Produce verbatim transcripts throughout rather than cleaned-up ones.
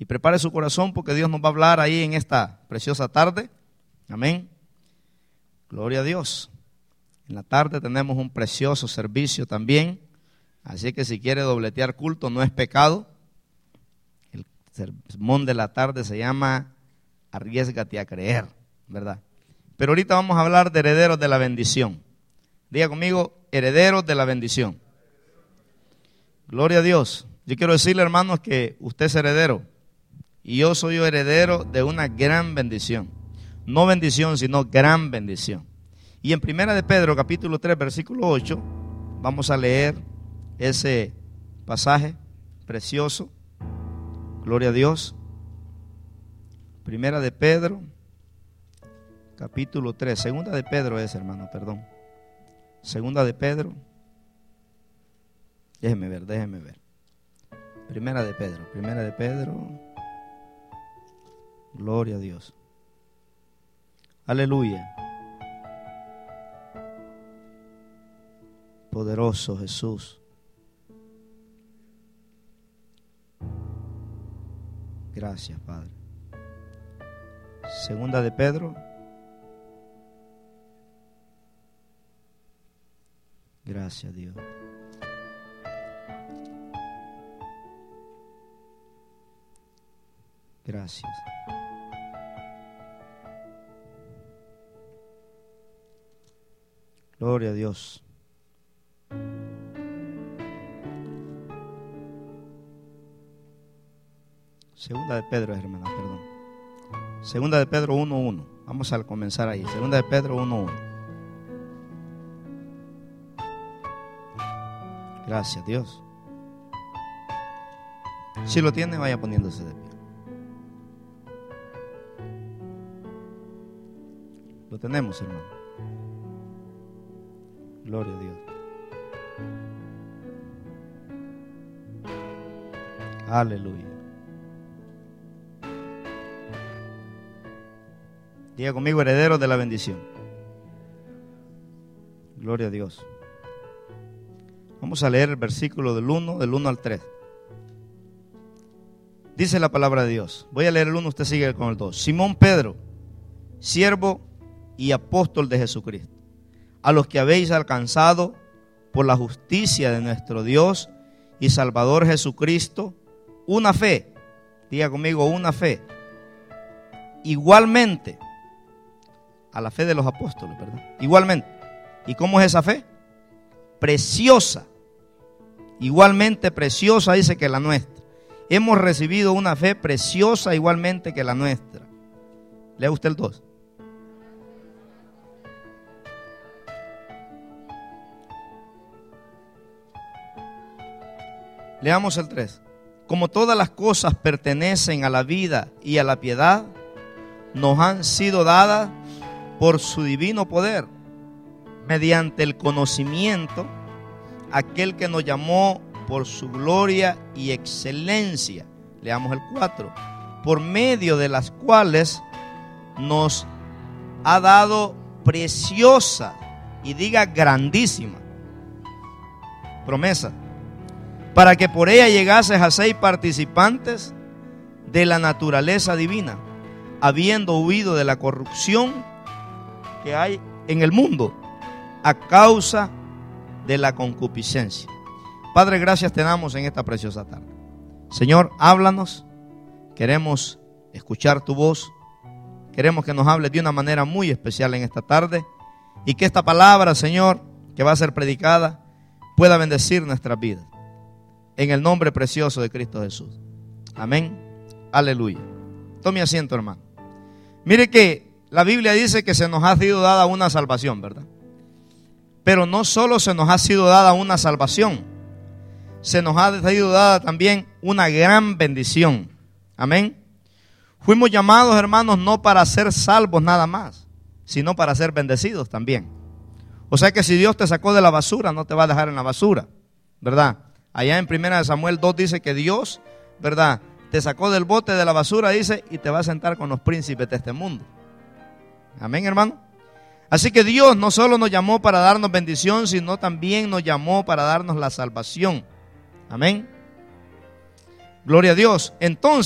Y prepare su corazón porque Dios nos va a hablar ahí en esta preciosa tarde. Amén. Gloria a Dios. En la tarde tenemos un precioso servicio también. Así que si quiere dobletear culto no es pecado. El sermón de la tarde se llama Arriésgate a creer, ¿verdad? Pero ahorita vamos a hablar de herederos de la bendición. Diga conmigo, herederos de la bendición. Gloria a Dios. Yo quiero decirle, hermanos, que usted es heredero. Y yo soy heredero de una gran bendición. No bendición, sino gran bendición. Y en Primera de Pedro, capítulo tres, versículo ocho, vamos a leer ese pasaje precioso. Gloria a Dios. Primera de Pedro, capítulo tres. Segunda de Pedro es, hermano, perdón. Segunda de Pedro. Déjeme ver, déjeme ver. Primera de Pedro, primera de Pedro. Gloria a Dios. Aleluya. Poderoso Jesús. Gracias, Padre. Segunda de Pedro. Gracias, Dios. Gracias. Gloria a Dios. Segunda de Pedro, hermana, perdón. Segunda de Pedro uno uno. Vamos a comenzar ahí. Segunda de Pedro uno uno. Gracias, Dios. Si lo tiene, vaya poniéndose de pie. Lo tenemos, hermano. Gloria a Dios. Aleluya. Diga conmigo, herederos de la bendición. Gloria a Dios. Vamos a leer el versículo del uno, del uno al tres. Dice la palabra de Dios. Voy a leer el uno, usted sigue con el dos. Simón Pedro, siervo y apóstol de Jesucristo, a los que habéis alcanzado por la justicia de nuestro Dios y Salvador Jesucristo, una fe. Diga conmigo, una fe. Igualmente a la fe de los apóstoles, ¿verdad? Igualmente. ¿Y cómo es esa fe? Preciosa. Igualmente preciosa, dice, que la nuestra. Hemos recibido una fe preciosa igualmente que la nuestra. Lea usted el dos. Leamos el tres. Como todas las cosas pertenecen a la vida y a la piedad, nos han sido dadas por su divino poder, mediante el conocimiento, aquel que nos llamó por su gloria y excelencia. Leamos el cuatro. Por medio de las cuales nos ha dado preciosa, y diga grandísima, promesa, para que por ella llegases a ser participantes de la naturaleza divina, habiendo huido de la corrupción que hay en el mundo a causa de la concupiscencia. Padre, gracias te damos en esta preciosa tarde. Señor, háblanos. Queremos escuchar tu voz. Queremos que nos hables de una manera muy especial en esta tarde, y que esta palabra, Señor, que va a ser predicada, pueda bendecir nuestras vidas. En el nombre precioso de Cristo Jesús. Amén. Aleluya. Tome asiento, hermano. Mire que la Biblia dice que se nos ha sido dada una salvación, ¿verdad? Pero no solo se nos ha sido dada una salvación, se nos ha sido dada también una gran bendición. Amén. Fuimos llamados, hermanos, no para ser salvos nada más, sino para ser bendecidos también. O sea que si Dios te sacó de la basura, no te va a dejar en la basura, ¿verdad? Allá en Primera de Samuel dos dice que Dios, ¿verdad?, te sacó del bote de la basura, dice, y te va a sentar con los príncipes de este mundo. Amén, hermano. Así que Dios no solo nos llamó para darnos bendición, sino también nos llamó para darnos la salvación. Amén. Gloria a Dios. Entonces,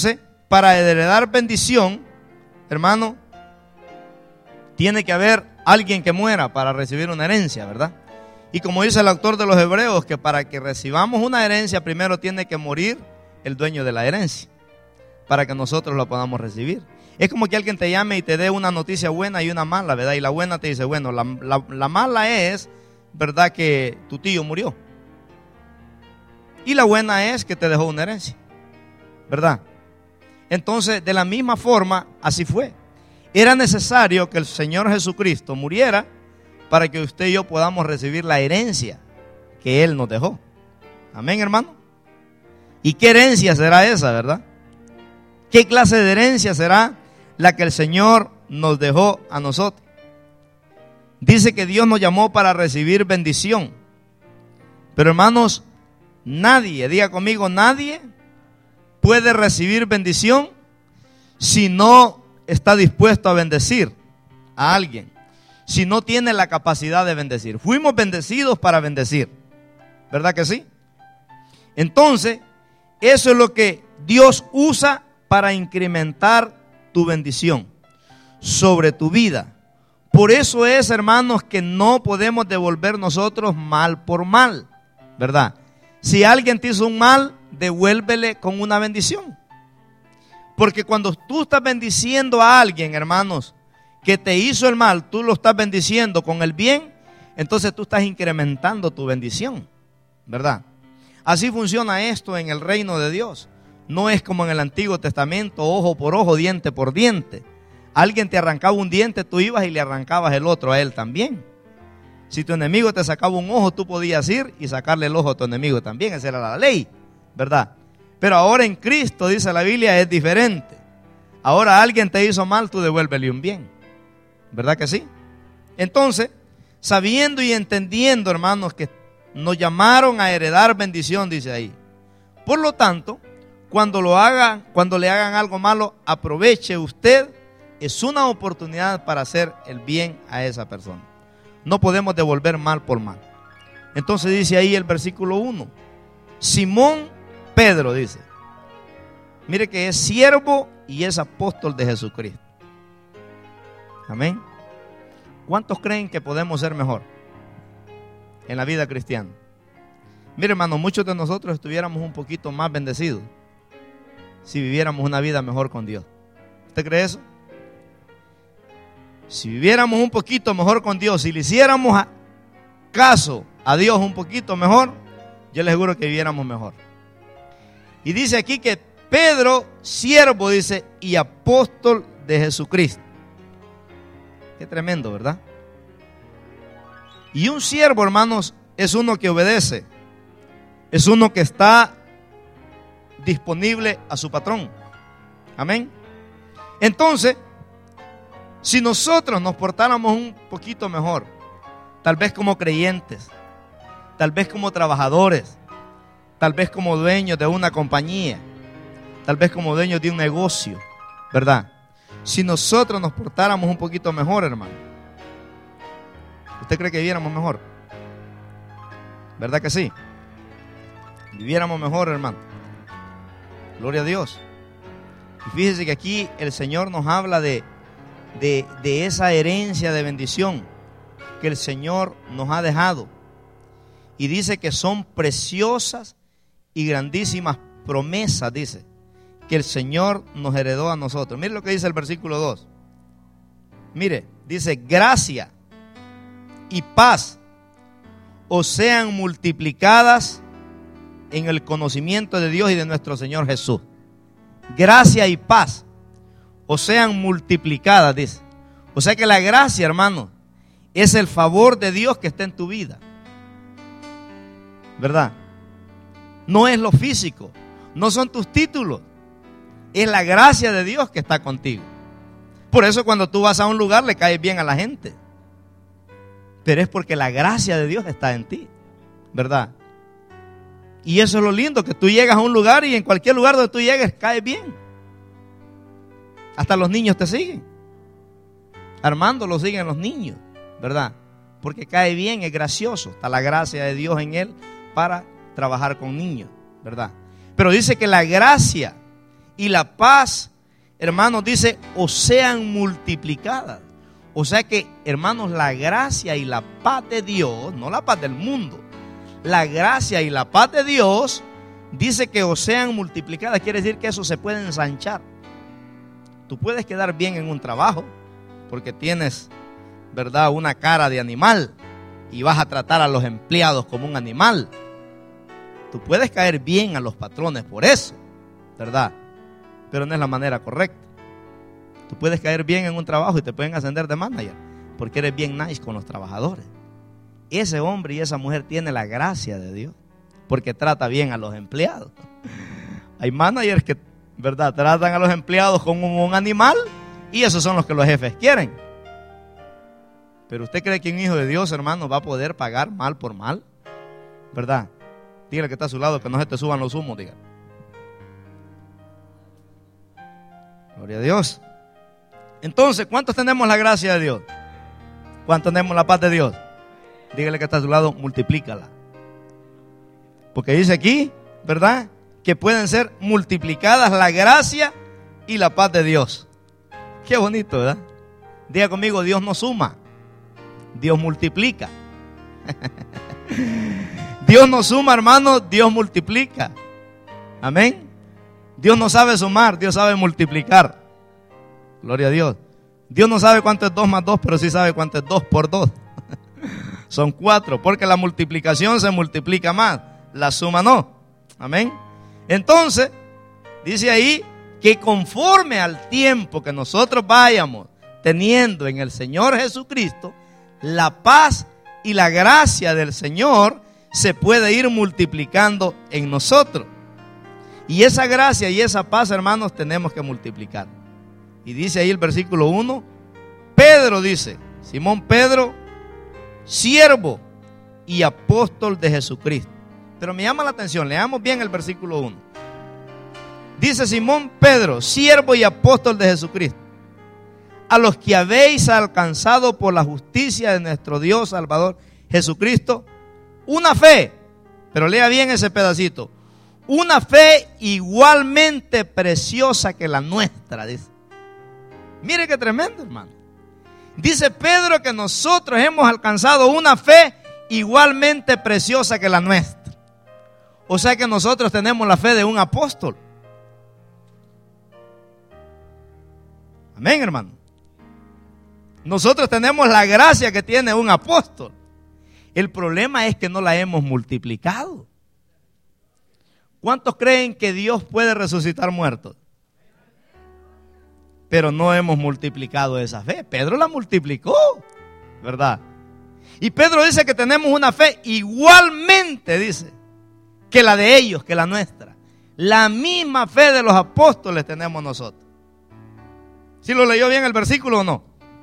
para heredar bendición, hermano, tiene que haber alguien que muera para recibir una herencia, ¿verdad? Y como dice el autor de los Hebreos, que para que recibamos una herencia, primero tiene que morir el dueño de la herencia, para que nosotros la podamos recibir. Es como que alguien te llame y te dé una noticia buena y una mala, ¿verdad? Y la buena te dice, bueno, la, la, la mala es, ¿verdad?, que tu tío murió. Y la buena es que te dejó una herencia, ¿verdad? Entonces, de la misma forma, así fue. Era necesario que el Señor Jesucristo muriera para que usted y yo podamos recibir la herencia que Él nos dejó. Amén, hermano. ¿Y qué herencia será esa, verdad? ¿Qué clase de herencia será la que el Señor nos dejó a nosotros? Dice que Dios nos llamó para recibir bendición. Pero hermanos, nadie, diga conmigo, nadie puede recibir bendición si no está dispuesto a bendecir a alguien, si no tiene la capacidad de bendecir. Fuimos bendecidos para bendecir, ¿verdad que sí? Entonces, eso es lo que Dios usa para incrementar tu bendición sobre tu vida. Por eso es, hermanos, que no podemos devolver nosotros mal por mal, ¿verdad? Si alguien te hizo un mal, devuélvele con una bendición. Porque cuando tú estás bendiciendo a alguien, hermanos, que te hizo el mal, tú lo estás bendiciendo con el bien, entonces tú estás incrementando tu bendición, ¿verdad? Así funciona esto en el reino de Dios. No es como en el Antiguo Testamento, ojo por ojo, diente por diente. Alguien te arrancaba un diente, tú ibas y le arrancabas el otro a él también. Si tu enemigo te sacaba un ojo, tú podías ir y sacarle el ojo a tu enemigo también. Esa era la ley, ¿verdad? Pero ahora en Cristo, dice la Biblia, es diferente. Ahora alguien te hizo mal, tú devuélvele un bien, ¿verdad que sí? Entonces, sabiendo y entendiendo, hermanos, que nos llamaron a heredar bendición, dice ahí. Por lo tanto, cuando lo hagan, cuando le hagan algo malo, aproveche usted. Es una oportunidad para hacer el bien a esa persona. No podemos devolver mal por mal. Entonces dice ahí el versículo uno. Simón Pedro dice. Mire que es siervo y es apóstol de Jesucristo. Amén. ¿Cuántos creen que podemos ser mejor en la vida cristiana? Mire, hermano, muchos de nosotros estuviéramos un poquito más bendecidos si viviéramos una vida mejor con Dios. ¿Usted cree eso? Si viviéramos un poquito mejor con Dios, si le hiciéramos caso a Dios un poquito mejor, yo les aseguro que viviéramos mejor. Y dice aquí que Pedro, siervo, dice, y apóstol de Jesucristo. Qué tremendo, ¿verdad? Y un siervo, hermanos, es uno que obedece. Es uno que está disponible a su patrón. Amén. Entonces, si nosotros nos portáramos un poquito mejor, tal vez como creyentes, tal vez como trabajadores, tal vez como dueños de una compañía, tal vez como dueños de un negocio, ¿verdad? Si nosotros nos portáramos un poquito mejor, hermano, ¿usted cree que viviéramos mejor? ¿Verdad que sí? Viviéramos mejor, hermano. Gloria a Dios. Y fíjese que aquí el Señor nos habla de De, de esa herencia de bendición que el Señor nos ha dejado. Y dice que son preciosas y grandísimas promesas, dice, que el Señor nos heredó a nosotros. Mire lo que dice el versículo dos. Mire, dice, gracia y paz os sean multiplicadas en el conocimiento de Dios y de nuestro Señor Jesús. Gracia y paz o sean multiplicadas, dice. O sea que la gracia, hermano, es el favor de Dios que está en tu vida, ¿verdad? No es lo físico, no son tus títulos, es la gracia de Dios que está contigo. Por eso cuando tú vas a un lugar le caes bien a la gente, pero es porque la gracia de Dios está en ti, ¿verdad? Y eso es lo lindo, que tú llegas a un lugar y en cualquier lugar donde tú llegues caes bien. Hasta los niños te siguen. Armando lo siguen los niños, ¿verdad? Porque cae bien, es gracioso. Está la gracia de Dios en él para trabajar con niños, ¿verdad? Pero dice que la gracia y la paz, hermanos, dice, o sean multiplicadas. O sea que, hermanos, la gracia y la paz de Dios, no la paz del mundo, la gracia y la paz de Dios, dice que o sean multiplicadas. Quiere decir que eso se puede ensanchar. Tú puedes quedar bien en un trabajo porque tienes, ¿verdad?, una cara de animal y vas a tratar a los empleados como un animal. Tú puedes caer bien a los patrones por eso, ¿verdad? Pero no es la manera correcta. Tú puedes caer bien en un trabajo y te pueden ascender de manager porque eres bien nice con los trabajadores. Ese hombre y esa mujer tiene la gracia de Dios porque trata bien a los empleados. Hay managers que, ¿verdad?, tratan a los empleados como un animal y esos son los que los jefes quieren. Pero usted cree que un hijo de Dios, hermano, va a poder pagar mal por mal, ¿verdad? Dígale que está a su lado que no se te suban los humos, diga. Gloria a Dios. Entonces, ¿cuántos tenemos la gracia de Dios? ¿Cuántos tenemos la paz de Dios? Dígale que está a su lado, multiplícala. Porque dice aquí, ¿verdad?, que pueden ser multiplicadas la gracia y la paz de Dios. Qué bonito, ¿verdad? Diga conmigo, Dios no suma, Dios multiplica. Dios no suma, hermano, Dios multiplica. Amén. Dios no sabe sumar, Dios sabe multiplicar. Gloria a Dios. Dios no sabe cuánto es dos más dos, pero sí sabe cuánto es dos por dos. Son cuatro, porque la multiplicación se multiplica más, la suma no. Amén. Entonces, dice ahí que conforme al tiempo que nosotros vayamos teniendo en el Señor Jesucristo, la paz y la gracia del Señor se puede ir multiplicando en nosotros. Y esa gracia y esa paz, hermanos, tenemos que multiplicar. Y dice ahí el versículo uno, Pedro dice, Simón Pedro, siervo y apóstol de Jesucristo. Pero me llama la atención, leamos bien el versículo uno. Dice Simón Pedro, siervo y apóstol de Jesucristo, a los que habéis alcanzado por la justicia de nuestro Dios Salvador Jesucristo, una fe, pero lea bien ese pedacito, una fe igualmente preciosa que la nuestra, dice. Mire qué tremendo, hermano. Dice Pedro que nosotros hemos alcanzado una fe igualmente preciosa que la nuestra. O sea que nosotros tenemos la fe de un apóstol. Amén, hermano. Nosotros tenemos la gracia que tiene un apóstol. El problema es que no la hemos multiplicado. ¿Cuántos creen que Dios puede resucitar muertos? Pero no hemos multiplicado esa fe. Pedro la multiplicó, ¿verdad? Y Pedro dice que tenemos una fe igualmente, dice, que la de ellos, que la nuestra. La misma fe de los apóstoles tenemos nosotros. ¿Sí lo leyó bien el versículo o no?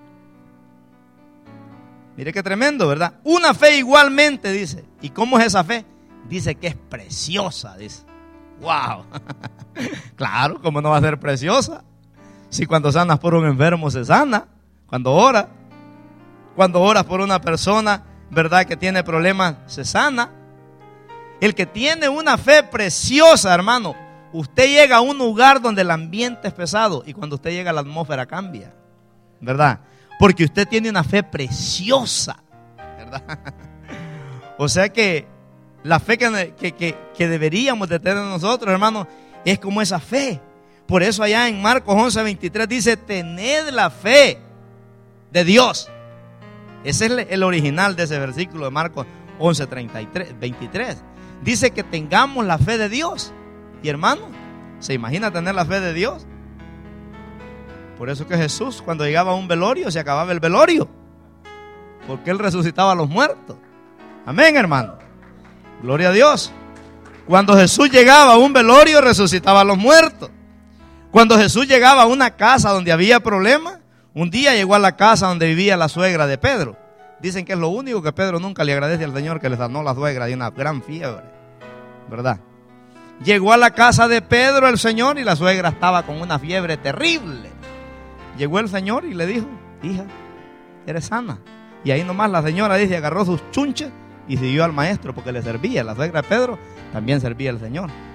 Mire qué tremendo, ¿verdad? Una fe igualmente, dice. ¿Y cómo es esa fe? Dice que es preciosa, dice. ¡Wow! Claro, ¿cómo no va a ser preciosa? Si cuando sanas por un enfermo se sana, cuando oras, cuando oras por una persona, ¿verdad?, que tiene problemas, se sana. El que tiene una fe preciosa, hermano, usted llega a un lugar donde el ambiente es pesado y cuando usted llega la atmósfera cambia, ¿verdad? Porque usted tiene una fe preciosa, ¿verdad? O sea que la fe que, que, que, que deberíamos de tener nosotros, hermano, es como esa fe. Por eso allá en Marcos once veintitrés dice, tened la fe de Dios. Ese es el original de ese versículo de Marcos once veintitrés. Dice que tengamos la fe de Dios. Y hermano, ¿se imagina tener la fe de Dios? Por eso que Jesús, cuando llegaba a un velorio, se acababa el velorio, porque Él resucitaba a los muertos. Amén, hermano. Gloria a Dios. Cuando Jesús llegaba a un velorio, resucitaba a los muertos. Cuando Jesús llegaba a una casa donde había problemas, un día llegó a la casa donde vivía la suegra de Pedro. Dicen que es lo único que Pedro nunca le agradece al Señor, que le sanó la suegra de una gran fiebre, ¿verdad? Llegó a la casa de Pedro el Señor y la suegra estaba con una fiebre terrible. Llegó el Señor y le dijo, hija, eres sana. Y ahí nomás la señora dice, agarró sus chunches y siguió al maestro porque le servía. La suegra de Pedro también servía al Señor.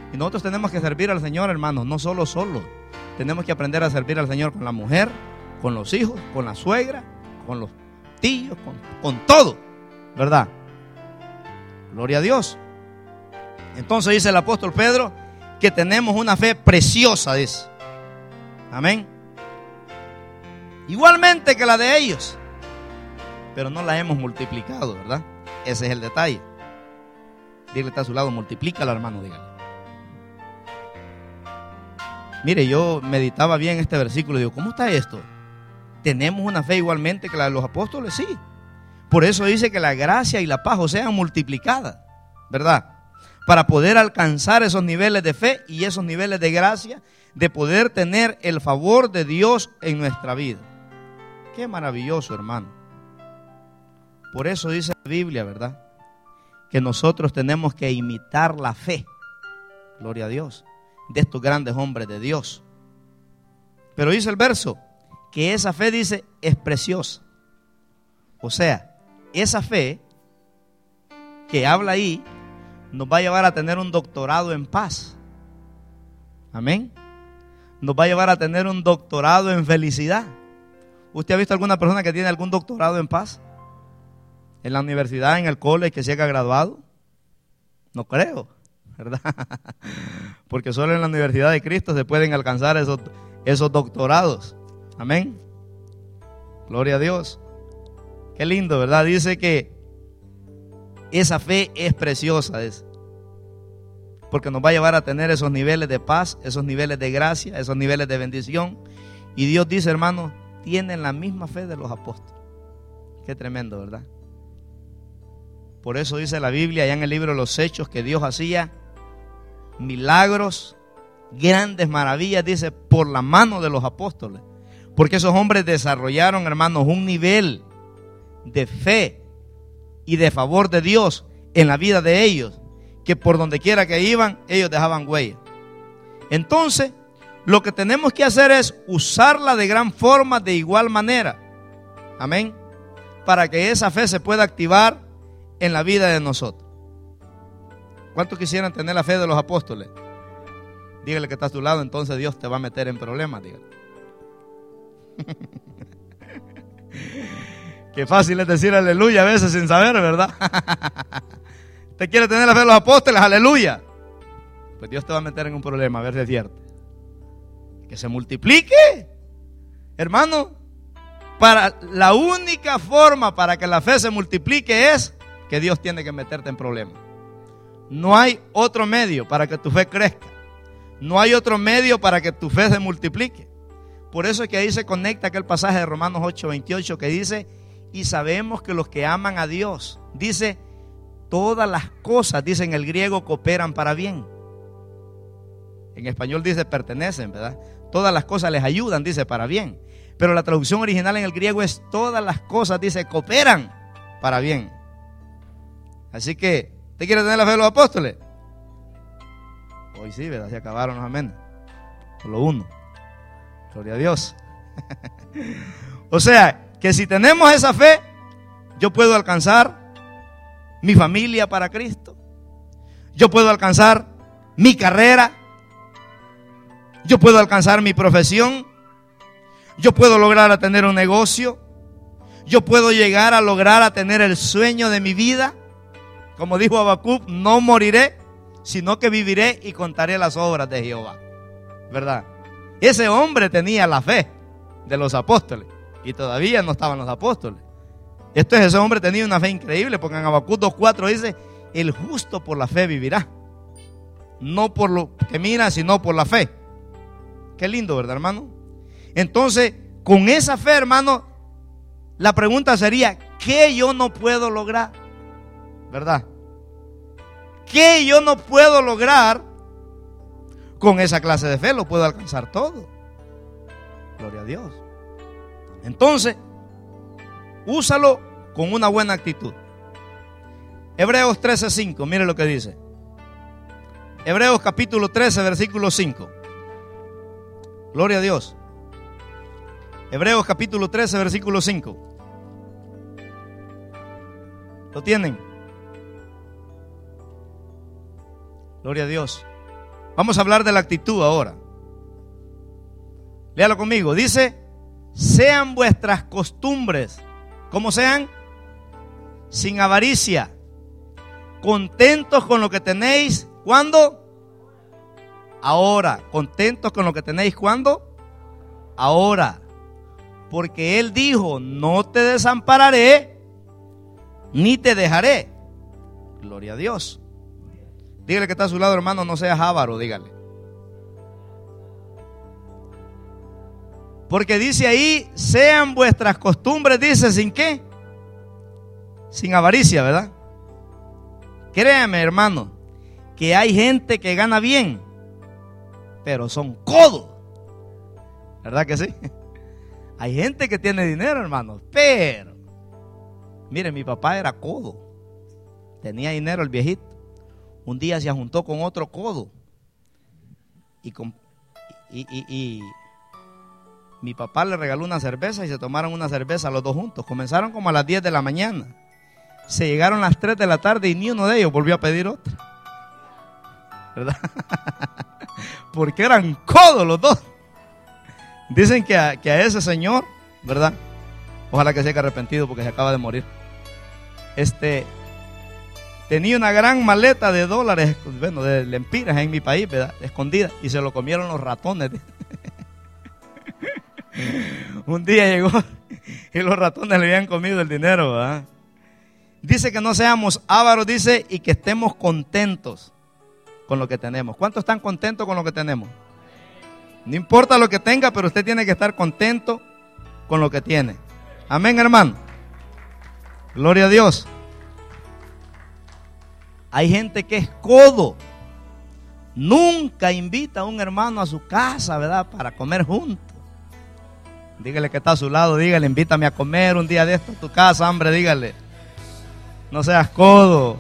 Y nosotros tenemos que servir al Señor, hermanos, no solo solos. Tenemos que aprender a servir al Señor con la mujer, con los hijos, con la suegra, con los tíos, con, con todo, ¿verdad? Gloria a Dios. Entonces dice el apóstol Pedro que tenemos una fe preciosa, dice. Amén. Igualmente que la de ellos, pero no la hemos multiplicado, ¿verdad? Ese es el detalle. Dile, está a su lado, multiplícala, hermano, dígale. Mire, yo meditaba bien este versículo y digo, ¿cómo está esto? ¿Tenemos una fe igualmente que la de los apóstoles? Sí. Por eso dice que la gracia y la paz, o sean multiplicadas, ¿verdad? Para poder alcanzar esos niveles de fe y esos niveles de gracia, de poder tener el favor de Dios en nuestra vida. Qué maravilloso, hermano. Por eso dice la Biblia, ¿verdad?, que nosotros tenemos que imitar la fe, gloria a Dios, de estos grandes hombres de Dios. Pero dice el verso que esa fe, dice, es preciosa. O sea, esa fe que habla ahí nos va a llevar a tener un doctorado en paz. Amén. Nos va a llevar a tener un doctorado en felicidad. ¿Usted ha visto alguna persona que tiene algún doctorado en paz? En la universidad, en el college, que se haya graduado. No creo, ¿verdad? Porque solo en la Universidad de Cristo se pueden alcanzar esos, esos doctorados. Amén. Gloria a Dios. Qué lindo, ¿verdad? Dice que esa fe es preciosa, es, porque nos va a llevar a tener esos niveles de paz, esos niveles de gracia, esos niveles de bendición. Y Dios dice, hermanos, tienen la misma fe de los apóstoles. Qué tremendo, ¿verdad? Por eso dice la Biblia, allá en el libro de los Hechos, que Dios hacía milagros, grandes maravillas, dice, por la mano de los apóstoles. Porque esos hombres desarrollaron, hermanos, un nivel de fe y de favor de Dios en la vida de ellos, que por donde quiera que iban, ellos dejaban huella. Entonces, lo que tenemos que hacer es usarla de gran forma, de igual manera. Amén. Para que esa fe se pueda activar en la vida de nosotros. ¿Cuántos quisieran tener la fe de los apóstoles? Dígale que está a tu lado, entonces Dios te va a meter en problemas. Dígale. Qué fácil es decir aleluya a veces sin saber, ¿verdad? ¿Usted quiere tener la fe de los apóstoles? Aleluya. Pues Dios te va a meter en un problema, a ver si es cierto. Que se multiplique, hermano. Para la única forma para que la fe se multiplique es que Dios tiene que meterte en problemas. No hay otro medio para que tu fe crezca. No hay otro medio para que tu fe se multiplique. Por eso es que ahí se conecta aquel pasaje de Romanos ocho veintiocho que dice, y sabemos que los que aman a Dios, dice, todas las cosas, dice en el griego, cooperan para bien. En español dice pertenecen, ¿verdad? Todas las cosas les ayudan, dice, para bien. Pero la traducción original en el griego es todas las cosas, dice, cooperan para bien. Así que, ¿usted quiere tener la fe de los apóstoles? Hoy sí, ¿verdad? Se acabaron los amén. Solo uno. Gloria a Dios. O sea, que si tenemos esa fe, yo puedo alcanzar mi familia para Cristo. Yo puedo alcanzar mi carrera. Yo puedo alcanzar mi profesión. Yo puedo lograr a tener un negocio. Yo puedo llegar a lograr a tener el sueño de mi vida. Como dijo Habacuc, no moriré, sino que viviré y contaré las obras de Jehová. ¿Verdad? Ese hombre tenía la fe de los apóstoles y todavía no estaban los apóstoles. Esto es, ese hombre tenía una fe increíble, porque en Habacuc dos cuatro dice, el justo por la fe vivirá. No por lo que mira, sino por la fe. Qué lindo, ¿verdad, hermano? Entonces, con esa fe, hermano, la pregunta sería, ¿qué yo no puedo lograr? ¿Verdad? ¿Qué yo no puedo lograr? Con esa clase de fe lo puedo alcanzar todo. Gloria a Dios. Entonces, úsalo con una buena actitud. Hebreos trece cinco, mire lo que dice. Hebreos capítulo trece, versículo cinco. Gloria a Dios. Hebreos capítulo trece, versículo cinco. ¿Lo tienen? Gloria a Dios. Vamos a hablar de la actitud ahora. Léalo conmigo. Dice, sean vuestras costumbres, ¿cómo sean? Sin avaricia, contentos con lo que tenéis. ¿Cuándo? Ahora. Contentos con lo que tenéis. ¿Cuándo? Ahora. Porque Él dijo, no te desampararé, ni te dejaré. Gloria a Dios. Dígale que está a su lado, hermano, no seas avaro, dígale. Porque dice ahí, sean vuestras costumbres, dice, ¿sin qué? Sin avaricia, ¿verdad? Créame, hermano, que hay gente que gana bien, pero son codos. ¿Verdad que sí? Hay gente que tiene dinero, hermano, pero, mire, mi papá era codo. Tenía dinero el viejito. Un día se juntó con otro codo. Y, con, y, y, y mi papá le regaló una cerveza y se tomaron una cerveza los dos juntos. Comenzaron como a las diez de la mañana. Se llegaron las tres de la tarde y ni uno de ellos volvió a pedir otra. ¿Verdad? Porque eran codos los dos. Dicen que a, que a ese señor, ¿verdad? Ojalá que se haya arrepentido porque se acaba de morir. Este, tenía una gran maleta de dólares, bueno, de lempiras en mi país, ¿verdad? Escondida. Y se lo comieron los ratones. Un día llegó y los ratones le habían comido el dinero, ¿verdad? Dice que no seamos ávaros, dice, y que estemos contentos con lo que tenemos. ¿Cuántos están contentos con lo que tenemos? No importa lo que tenga, pero usted tiene que estar contento con lo que tiene. Amén, hermano. Gloria a Dios. Hay gente que es codo. Nunca invita a un hermano a su casa, ¿verdad? Para comer juntos. Dígale que está a su lado, dígale, invítame a comer un día de esto a tu casa, hombre, dígale. No seas codo.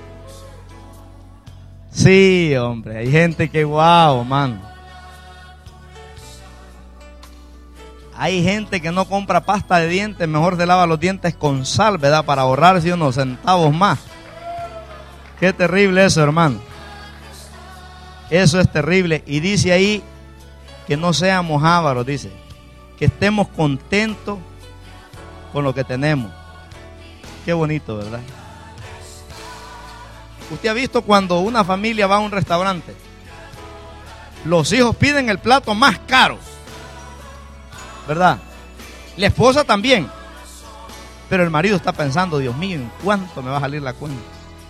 Sí, hombre, hay gente que wow, man. Hay gente que no compra pasta de dientes, mejor se lava los dientes con sal, ¿verdad? Para ahorrarse unos centavos más. Qué terrible eso, hermano. Eso es terrible. Y dice ahí que no seamos ávaros, dice. Que estemos contentos con lo que tenemos. Qué bonito, ¿verdad? Usted ha visto cuando una familia va a un restaurante, los hijos piden el plato más caro, ¿verdad? La esposa también. Pero el marido está pensando, Dios mío, ¿en cuánto me va a salir la cuenta?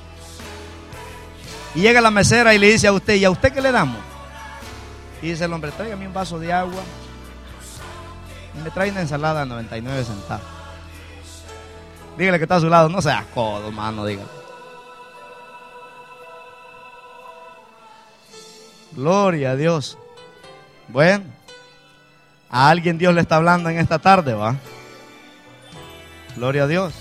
Y llega la mesera y le dice a usted, ¿y a usted qué le damos? Y dice el hombre, tráigame un vaso de agua y me trae una ensalada de noventa y nueve centavos. Dígale que está a su lado, no seas codo, mano, dígale. Gloria a Dios. Bueno, a alguien Dios le está hablando en esta tarde, ¿va? Gloria a Dios.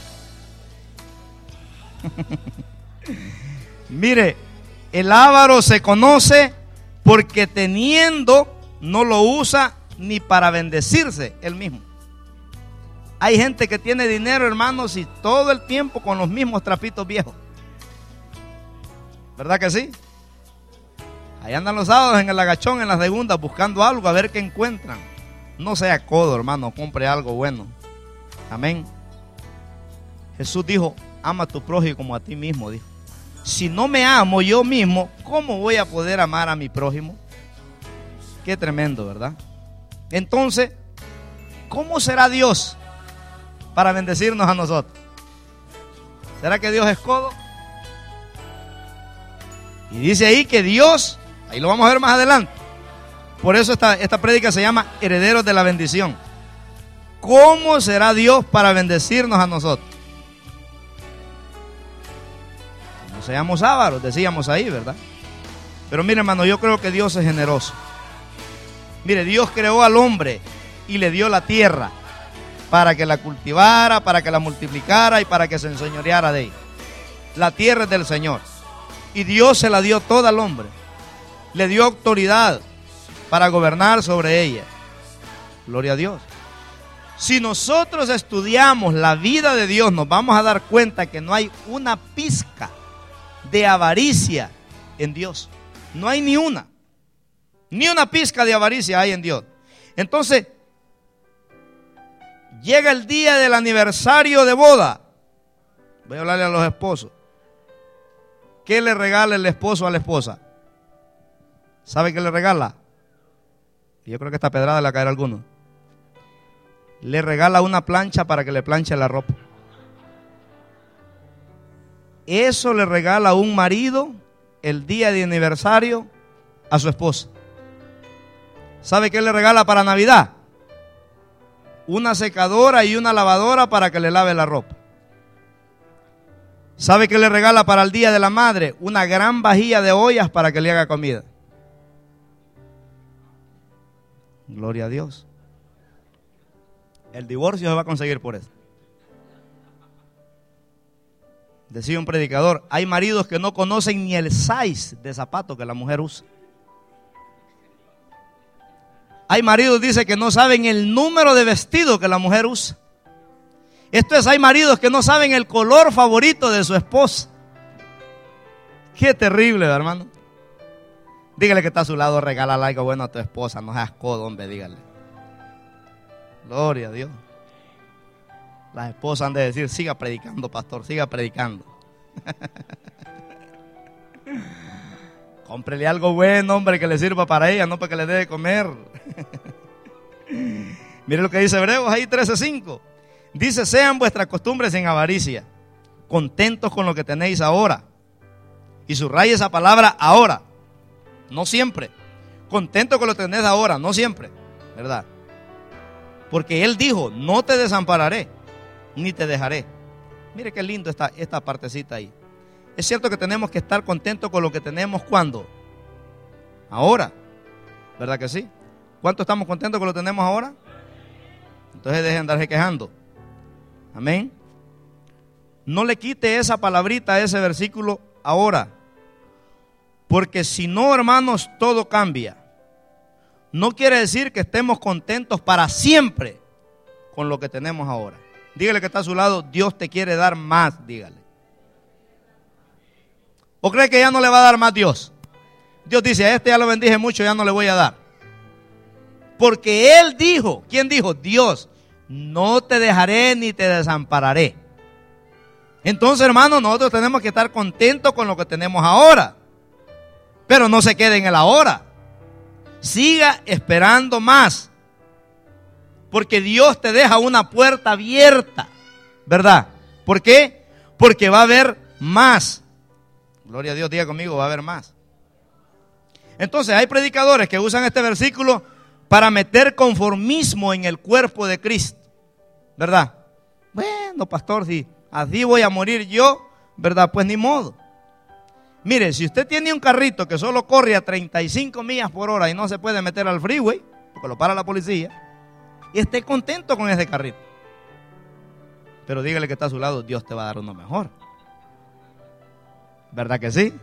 Mire, el avaro se conoce porque teniendo no lo usa ni para bendecirse él mismo. Hay gente que tiene dinero, hermanos, y todo el tiempo con los mismos trapitos viejos. ¿Verdad que sí? Ahí andan los sábados en el agachón, en las segundas, buscando algo, a ver qué encuentran. No sea codo, hermano, compre algo bueno. Amén. Jesús dijo, ama a tu prójimo como a ti mismo, dijo. Si no me amo yo mismo, ¿cómo voy a poder amar a mi prójimo? Qué tremendo, ¿verdad? Entonces, ¿cómo será Dios para bendecirnos a nosotros? ¿Será que Dios es codo? Y dice ahí que Dios, ahí lo vamos a ver más adelante. Por eso esta, esta prédica se llama Herederos de la Bendición. ¿Cómo será Dios para bendecirnos a nosotros? No seamos ávaros, decíamos ahí, ¿verdad? Pero mire, hermano, yo creo que Dios es generoso. Mire, Dios creó al hombre y le dio la tierra para que la cultivara, para que la multiplicara y para que se enseñoreara de ella. La tierra es del Señor. Y Dios se la dio toda al hombre. Le dio autoridad para gobernar sobre ella. Gloria a Dios. Si nosotros estudiamos la vida de Dios, nos vamos a dar cuenta que no hay una pizca de avaricia en Dios. No hay ni una. Ni una pizca de avaricia hay en Dios. Entonces, llega el día del aniversario de boda. Voy a hablarle a los esposos. ¿Qué le regala el esposo a la esposa? ¿Sabe qué le regala? Yo creo que esta pedrada le va a caer a alguno. Le regala una plancha para que le planche la ropa. Eso le regala un marido el día de aniversario a su esposa. ¿Sabe qué le regala para Navidad? Una secadora y una lavadora para que le lave la ropa. ¿Sabe qué le regala para el día de la madre? Una gran vajilla de ollas para que le haga comida. Gloria a Dios. El divorcio se va a conseguir por eso. Decía un predicador, hay maridos que no conocen ni el size de zapato que la mujer usa. Hay maridos, dice, que no saben el número de vestido que la mujer usa. Esto es, hay maridos que no saben el color favorito de su esposa. Qué terrible, hermano. Dígale que está a su lado, regálale algo bueno a tu esposa, no seas codo, hombre, dígale. Gloria a Dios. Las esposas han de decir, siga predicando, pastor, siga predicando. Cómprele algo bueno, hombre, que le sirva para ella, no para que le dé de comer. Mire lo que dice Hebreos ahí trece cinco. Dice, sean vuestras costumbres sin avaricia, contentos con lo que tenéis ahora. Y subraya esa palabra ahora, no siempre. Contento con lo que tenés ahora, no siempre, ¿verdad? Porque Él dijo, no te desampararé, ni te dejaré. Mire qué lindo está esta partecita ahí. Es cierto que tenemos que estar contentos con lo que tenemos, ¿cuándo? Ahora, ¿verdad que sí? ¿Cuánto estamos contentos con lo que tenemos ahora? Entonces dejen de andarse quejando. Amén. No le quite esa palabrita a ese versículo ahora. Porque si no, hermanos, todo cambia. No quiere decir que estemos contentos para siempre con lo que tenemos ahora. Dígale que está a su lado, Dios te quiere dar más, dígale. ¿O cree que ya no le va a dar más Dios? Dios dice, a este ya lo bendije mucho, ya no le voy a dar. Porque Él dijo, ¿quién dijo? Dios, no te dejaré ni te desampararé. Entonces, hermanos, nosotros tenemos que estar contentos con lo que tenemos ahora. Pero no se quede en el ahora. Siga esperando más. Porque Dios te deja una puerta abierta, ¿verdad? ¿Por qué? Porque va a haber más. Gloria a Dios, diga conmigo, va a haber más. Entonces hay predicadores que usan este versículo para meter conformismo en el cuerpo de Cristo, ¿verdad? Bueno, pastor, si así voy a morir yo, ¿verdad? Pues ni modo. Mire, si usted tiene un carrito que solo corre a treinta y cinco millas por hora y no se puede meter al freeway, porque lo para la policía, y esté contento con ese carrito. Pero dígale que está a su lado, Dios te va a dar uno mejor. ¿Verdad que sí?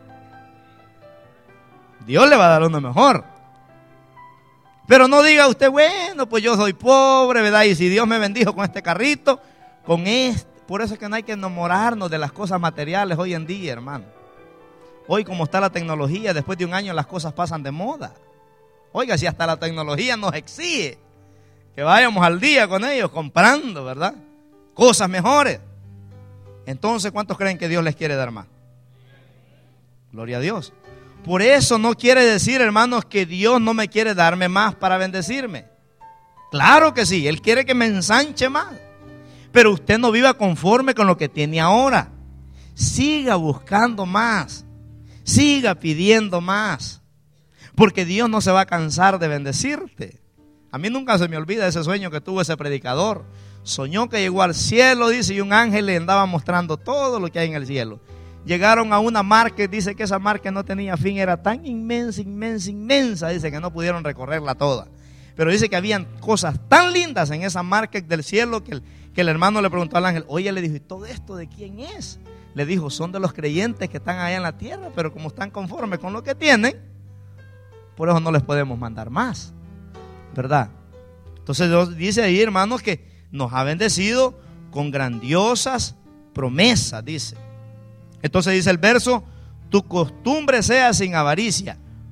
Dios le va a dar uno mejor. Pero no diga usted, bueno, pues yo soy pobre, ¿verdad? Y si Dios me bendijo con este carrito, con este. Por eso es que no hay que enamorarnos de las cosas materiales hoy en día, hermano. Hoy como está la tecnología, después de un año las cosas pasan de moda. Oiga, si hasta la tecnología nos exige que vayamos al día con ellos, comprando, ¿verdad? Cosas mejores. Entonces, ¿cuántos creen que Dios les quiere dar más? Gloria a Dios. Por eso no quiere decir, hermanos, que Dios no me quiere darme más para bendecirme. Claro que sí, Él quiere que me ensanche más. Pero usted no viva conforme con lo que tiene ahora. Siga buscando más. Siga pidiendo más. Porque Dios no se va a cansar de bendecirte. A mí nunca se me olvida ese sueño que tuvo ese predicador. Soñó que llegó al cielo, dice, y un ángel le andaba mostrando todo lo que hay en el cielo. Llegaron a una market, dice que esa market no tenía fin, era tan inmensa, inmensa, inmensa, dice que no pudieron recorrerla toda. Pero dice que habían cosas tan lindas en esa market del cielo que el, que el hermano le preguntó al ángel, oye, le dijo, ¿y todo esto de quién es? Le dijo, son de los creyentes que están allá en la tierra, pero como están conformes con lo que tienen, por eso no les podemos mandar más, ¿verdad? Entonces Dios dice ahí, hermanos, que nos ha bendecido con grandiosas promesas, dice. Entonces dice el verso, tu costumbre sea sin avaricia,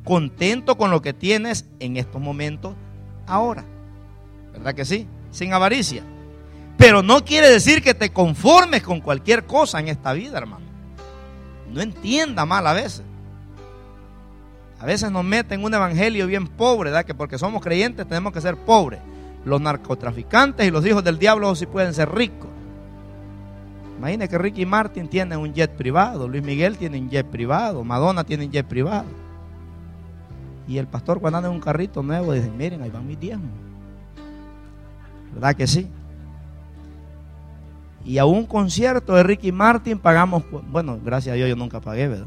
contento con lo que tienes en estos momentos ahora. ¿Verdad que sí? Sin avaricia. Pero no quiere decir que te conformes con cualquier cosa en esta vida, hermano. No entienda mal a veces. A veces nos meten un evangelio bien pobre, ¿verdad? Que porque somos creyentes tenemos que ser pobres. Los narcotraficantes y los hijos del diablo sí pueden ser ricos. Imagina que Ricky Martin tiene un jet privado, Luis Miguel tiene un jet privado, Madonna tiene un jet privado. Y el pastor cuando anda en un carrito nuevo dice, miren, ahí van mis diezmos. ¿Verdad que sí? Y a un concierto de Ricky Martin pagamos, bueno, gracias a Dios yo nunca pagué, ¿verdad?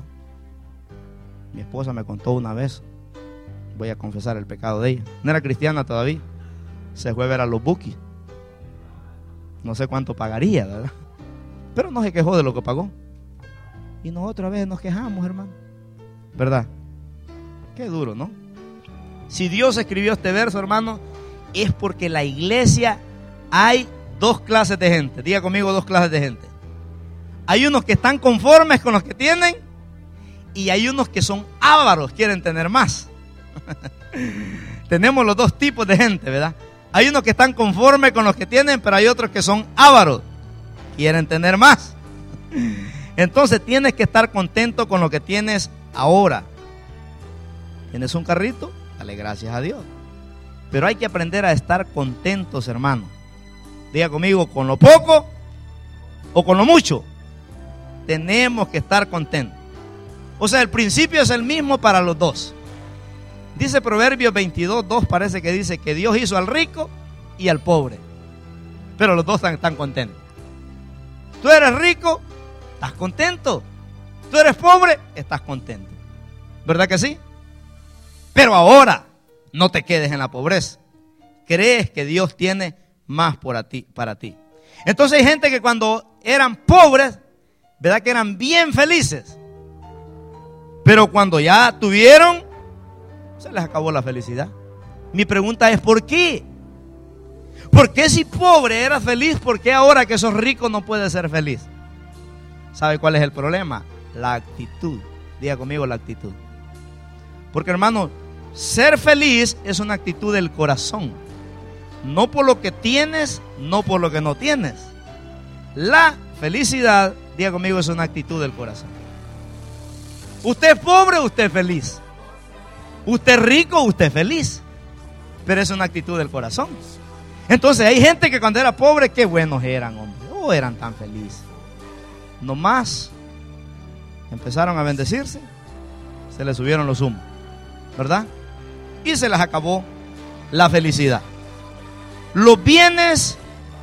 Mi esposa me contó una vez, voy a confesar el pecado de ella. No era cristiana todavía, se fue a ver a los Bukis. No sé cuánto pagaría, ¿verdad? Pero no se quejó de lo que pagó. Y nosotros a veces nos quejamos, hermano. ¿Verdad? Qué duro, ¿no? Si Dios escribió este verso, hermano, es porque la iglesia hay dos clases de gente. Diga conmigo, dos clases de gente. Hay unos que están conformes con los que tienen y hay unos que son ávaros, quieren tener más. Tenemos los dos tipos de gente, ¿verdad? Hay unos que están conformes con los que tienen, pero hay otros que son ávaros, quieren tener más. Entonces tienes que estar contento con lo que tienes ahora. ¿Tienes un carrito? Dale gracias a Dios. Pero hay que aprender a estar contentos, hermano. Diga conmigo, con lo poco o con lo mucho. Tenemos que estar contentos. O sea, el principio es el mismo para los dos. Dice Proverbios veintidós, dos, parece que dice que Dios hizo al rico y al pobre. Pero los dos están, están contentos. Tú eres rico, estás contento. Tú eres pobre, estás contento. ¿Verdad que sí? Pero ahora no te quedes en la pobreza. Crees que Dios tiene más por ti, para ti. Entonces hay gente que cuando eran pobres, ¿verdad? Que eran bien felices. Pero cuando ya tuvieron, se les acabó la felicidad. Mi pregunta es, ¿por qué? ¿Por qué si pobre eras feliz? ¿Por qué ahora que sos rico no puedes ser feliz? ¿Sabe cuál es el problema? La actitud. Diga conmigo la actitud. Porque, hermano, ser feliz es una actitud del corazón. No por lo que tienes, no por lo que no tienes. La felicidad, diga conmigo, es una actitud del corazón. Usted es pobre, usted es feliz. Usted es rico, usted es feliz. Pero es una actitud del corazón. Entonces hay gente que cuando era pobre, qué buenos eran, hombre. Oh, eran tan felices. Nomás empezaron a bendecirse, se les subieron los humos, ¿verdad? Y se les acabó la felicidad. Los bienes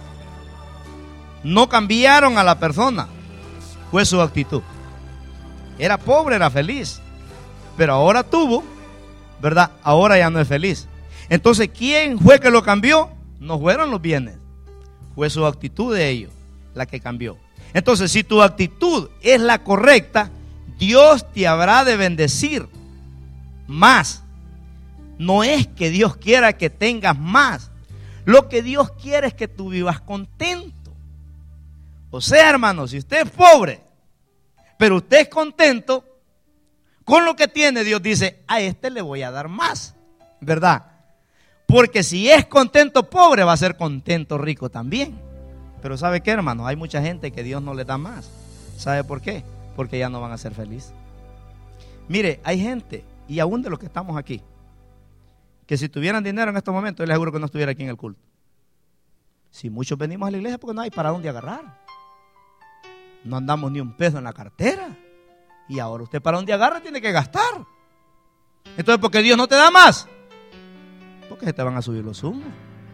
no cambiaron a la persona, fue su actitud. Era pobre, era feliz, pero ahora tuvo, ¿verdad? Ahora ya no es feliz. Entonces, ¿quién fue que lo cambió? No fueron los bienes, fue su actitud de ellos la que cambió. Entonces, si tu actitud es la correcta, Dios te habrá de bendecir más. No es que Dios quiera que tengas más. Lo que Dios quiere es que tú vivas contento. O sea, hermano, si usted es pobre, pero usted es contento con lo que tiene, Dios dice, a este le voy a dar más, ¿verdad? Porque si es contento pobre, va a ser contento rico también. Pero ¿sabe qué, hermano? Hay mucha gente que Dios no le da más. ¿Sabe por qué? Porque ya no van a ser felices. Mire, hay gente, y aún de los que estamos aquí, que si tuvieran dinero en estos momentos, yo les aseguro que no estuviera aquí en el culto. Si muchos venimos a la iglesia porque no hay para dónde agarrar. No andamos ni un peso en la cartera. Y ahora usted para dónde agarra tiene que gastar. Entonces, ¿por qué Dios no te da más? Porque se te van a subir los humos.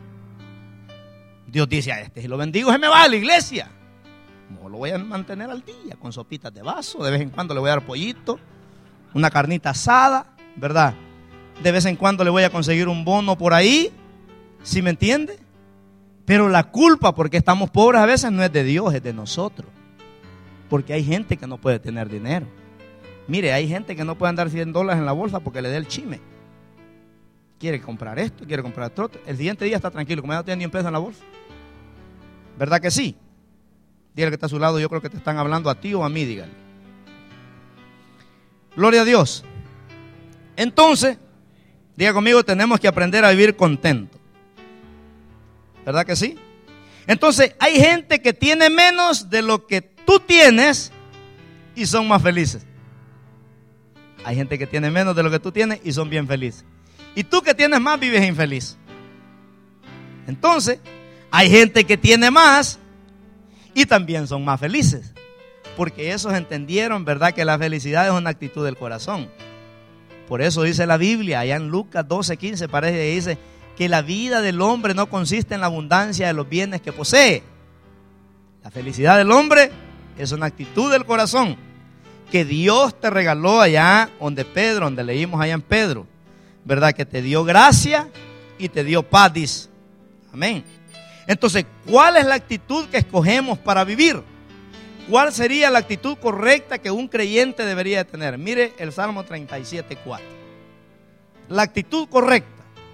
Dios dice a este, si lo bendigo, se me va a la iglesia. No lo voy a mantener al día con sopitas de vaso. De vez en cuando le voy a dar pollito, una carnita asada, ¿verdad? De vez en cuando le voy a conseguir un bono por ahí, ¿sí me entiende? Pero la culpa porque estamos pobres a veces no es de Dios, es de nosotros. Porque hay gente que no puede tener dinero. Mire, hay gente que no puede andar cien dólares en la bolsa porque le dé el chime. Quiere comprar esto, quiere comprar otro. El siguiente día está tranquilo, como ya no tiene ni un peso en la bolsa. ¿Verdad que sí? Dígale que está a su lado, yo creo que te están hablando a ti o a mí, dígale. Gloria a Dios. Entonces, diga conmigo, tenemos que aprender a vivir contento. ¿Verdad que sí? Entonces, hay gente que tiene menos de lo que tú tienes y son más felices. Hay gente que tiene menos de lo que tú tienes y son bien felices. Y tú que tienes más vives infeliz. Entonces, hay gente que tiene más y también son más felices. Porque esos entendieron, ¿verdad?, que la felicidad es una actitud del corazón. Por eso dice la Biblia, allá en Lucas doce, quince, parece que dice que la vida del hombre no consiste en la abundancia de los bienes que posee. La felicidad del hombre es una actitud del corazón que Dios te regaló allá donde Pedro, donde leímos allá en Pedro, ¿verdad? Que te dio gracia y te dio paz, dice. Amén. Entonces, ¿cuál es la actitud que escogemos para vivir? ¿Cuál sería la actitud correcta que un creyente debería tener? Mire el Salmo treinta y siete, cuatro. La actitud correcta.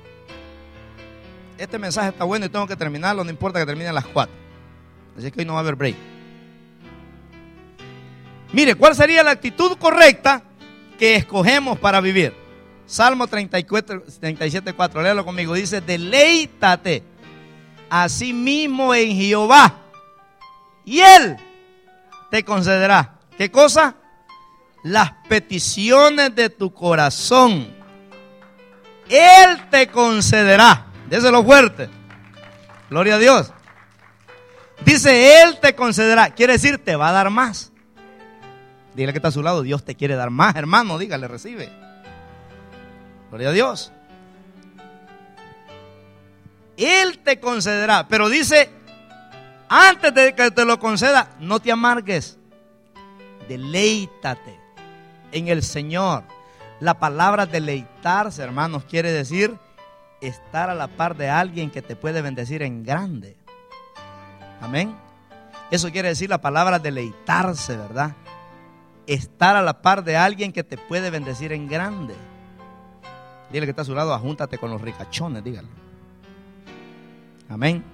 Este mensaje está bueno y tengo que terminarlo, no importa que termine a las cuatro. Así que hoy no va a haber break. Mire, ¿cuál sería la actitud correcta que escogemos para vivir? Salmo treinta y siete, cuatro, léalo conmigo. Dice, deleítate a sí mismo en Jehová y Él te concederá. ¿Qué cosa? Las peticiones de tu corazón. Él te concederá. Déselo fuerte. Gloria a Dios. Dice, Él te concederá. Quiere decir, te va a dar más. Dile que está a su lado, Dios te quiere dar más, hermano. Dígale, recibe. Gloria a Dios. Él te concederá. Pero dice, antes de que te lo conceda, no te amargues. Deleítate en el Señor. La palabra deleitarse, hermanos, quiere decir estar a la par de alguien que te puede bendecir en grande. Amén. Eso quiere decir la palabra deleitarse, ¿verdad? Estar a la par de alguien que te puede bendecir en grande. Dile que está a su lado, ajúntate con los ricachones, dígale. Amén.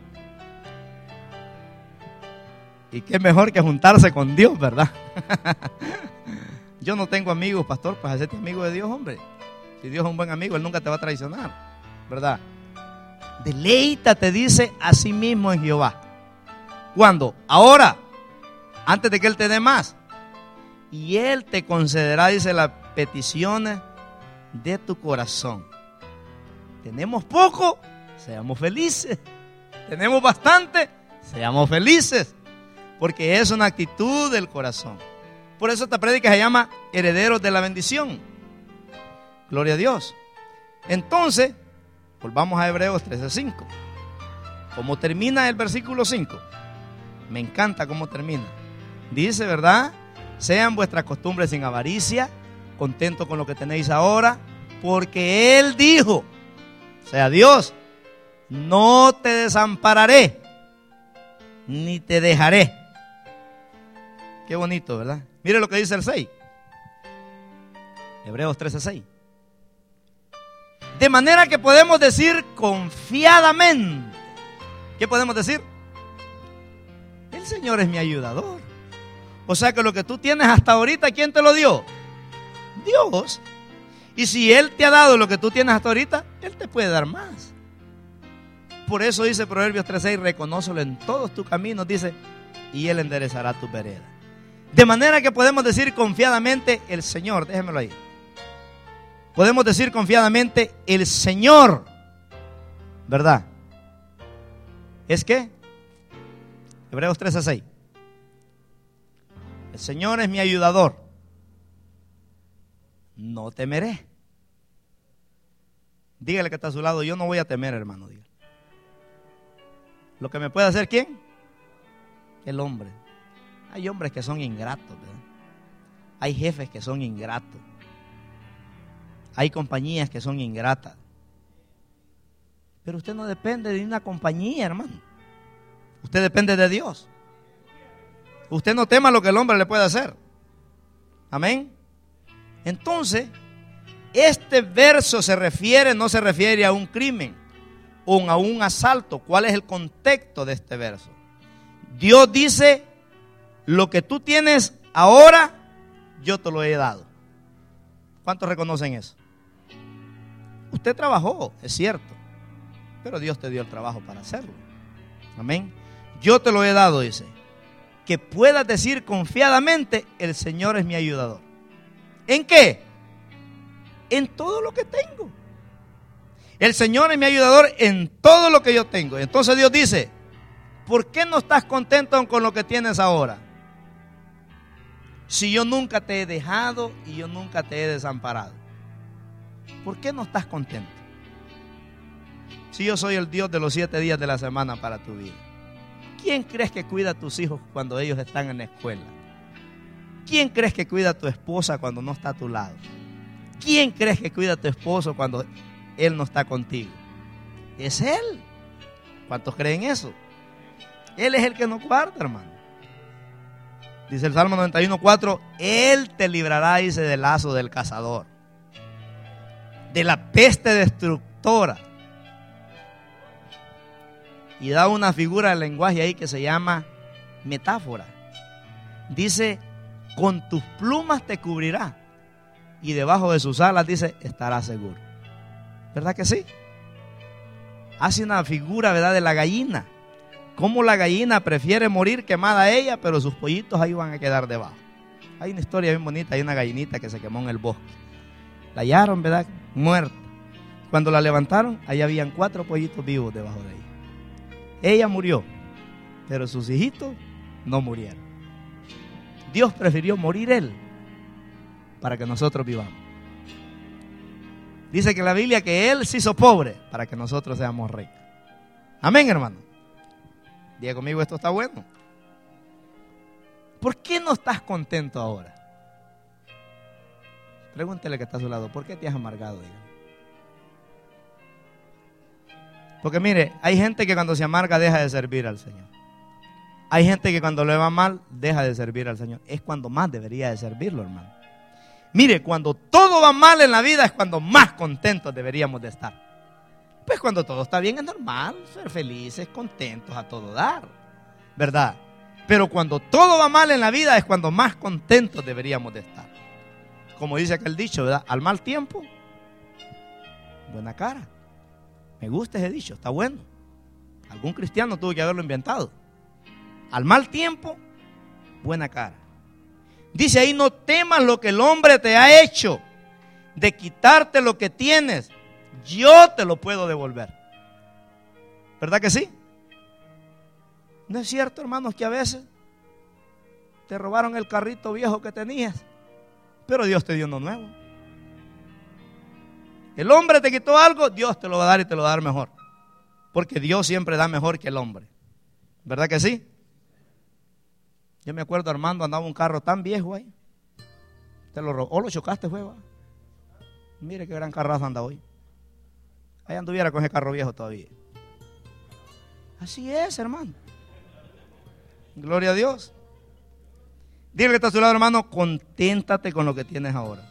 Y qué mejor que juntarse con Dios, ¿verdad? Yo no tengo amigos, pastor, pues hacerte amigo de Dios, hombre. Si Dios es un buen amigo, Él nunca te va a traicionar, ¿verdad? Deleítate, dice, a sí mismo en Jehová. ¿Cuándo? Ahora, antes de que Él te dé más. Y Él te concederá, dice, las peticiones de tu corazón. Tenemos poco, seamos felices. Tenemos bastante, seamos felices. Porque es una actitud del corazón. Por eso esta prédica se llama herederos de la bendición. Gloria a Dios. Entonces, volvamos a Hebreos trece, cinco. ¿Cómo termina el versículo cinco? Me encanta cómo termina. Dice, ¿verdad? Sean vuestras costumbres sin avaricia, contentos con lo que tenéis ahora, porque Él dijo, o sea, Dios, no te desampararé, ni te dejaré. Qué bonito, ¿verdad? Mire lo que dice el seis. Hebreos trece, seis. De manera que podemos decir confiadamente. ¿Qué podemos decir? El Señor es mi ayudador. O sea que lo que tú tienes hasta ahorita, ¿quién te lo dio? Dios. Y si Él te ha dado lo que tú tienes hasta ahorita, Él te puede dar más. Por eso dice Proverbios trece, seis, reconócelo en todos tus caminos, dice, y Él enderezará tus veredas. De manera que podemos decir confiadamente, el Señor, déjenmelo ahí. Podemos decir confiadamente, el Señor, ¿verdad? ¿Es qué? Hebreos trece, seis. El Señor es mi ayudador. No temeré. Dígale que está a su lado, yo no voy a temer, hermano. Dígale. Lo que me puede hacer, ¿quién? El hombre. Hay hombres que son ingratos, ¿verdad? Hay jefes que son ingratos. Hay compañías que son ingratas. Pero usted no depende de una compañía, hermano. Usted depende de Dios. Usted no tema lo que el hombre le puede hacer. Amén. Entonces, este verso se refiere, no se refiere a un crimen o a un asalto. ¿Cuál es el contexto de este verso? Dios dice, lo que tú tienes ahora, yo te lo he dado. ¿Cuántos reconocen eso? Usted trabajó, es cierto, pero Dios te dio el trabajo para hacerlo. Amén. Yo te lo he dado, dice, que puedas decir confiadamente, el Señor es mi ayudador. ¿En qué? En todo lo que tengo. El Señor es mi ayudador en todo lo que yo tengo. Entonces Dios dice, ¿por qué no estás contento con lo que tienes ahora? Si yo nunca te he dejado y yo nunca te he desamparado. ¿Por qué no estás contento? Si yo soy el Dios de los siete días de la semana para tu vida. ¿Quién crees que cuida a tus hijos cuando ellos están en la escuela? ¿Quién crees que cuida a tu esposa cuando no está a tu lado? ¿Quién crees que cuida a tu esposo cuando él no está contigo? Es Él. ¿Cuántos creen eso? Él es el que nos guarda, hermano. Dice el Salmo noventa y uno, cuatro, Él te librará, dice, del lazo del cazador, de la peste destructora. Y da una figura de lenguaje ahí que se llama metáfora. Dice, con tus plumas te cubrirá y debajo de sus alas, dice, estarás seguro. ¿Verdad que sí? Hace una figura, ¿verdad?, de la gallina. Cómo la gallina prefiere morir quemada a ella, pero sus pollitos ahí van a quedar debajo. Hay una historia bien bonita, hay una gallinita que se quemó en el bosque. La hallaron, ¿verdad?, muerta. Cuando la levantaron, ahí habían cuatro pollitos vivos debajo de ella. Ella murió, pero sus hijitos no murieron. Dios prefirió morir Él para que nosotros vivamos. Dice que la Biblia que Él se hizo pobre para que nosotros seamos ricos. Amén, hermano. Diga conmigo, esto está bueno. ¿Por qué no estás contento ahora? Pregúntele que está a su lado, ¿por qué te has amargado? Diga. Porque mire, hay gente que cuando se amarga deja de servir al Señor. Hay gente que cuando le va mal deja de servir al Señor. Es cuando más debería de servirlo, hermano. Mire, cuando todo va mal en la vida es cuando más contentos deberíamos de estar. Pues cuando todo está bien es normal ser felices, contentos, a todo dar, ¿verdad? Pero cuando todo va mal en la vida es cuando más contentos deberíamos de estar. Como dice aquel dicho, ¿verdad? Al mal tiempo, buena cara. Me gusta ese dicho, está bueno. Algún cristiano tuvo que haberlo inventado. Al mal tiempo, buena cara. Dice ahí, no temas lo que el hombre te ha hecho, de quitarte lo que tienes, yo te lo puedo devolver. ¿Verdad que sí? ¿No es cierto, hermanos, que a veces te robaron el carrito viejo que tenías, pero Dios te dio uno nuevo? El hombre te quitó algo, Dios te lo va a dar y te lo va a dar mejor. Porque Dios siempre da mejor que el hombre. ¿Verdad que sí? Yo me acuerdo, Armando, andaba un carro tan viejo ahí. Te lo robó. ¿O lo chocaste, fue? ¿Va? Mire qué gran carrazo anda hoy. Ahí anduviera con ese carro viejo todavía. Así es, hermano. Gloria a Dios. Dile que está a su lado, hermano, conténtate con lo que tienes ahora.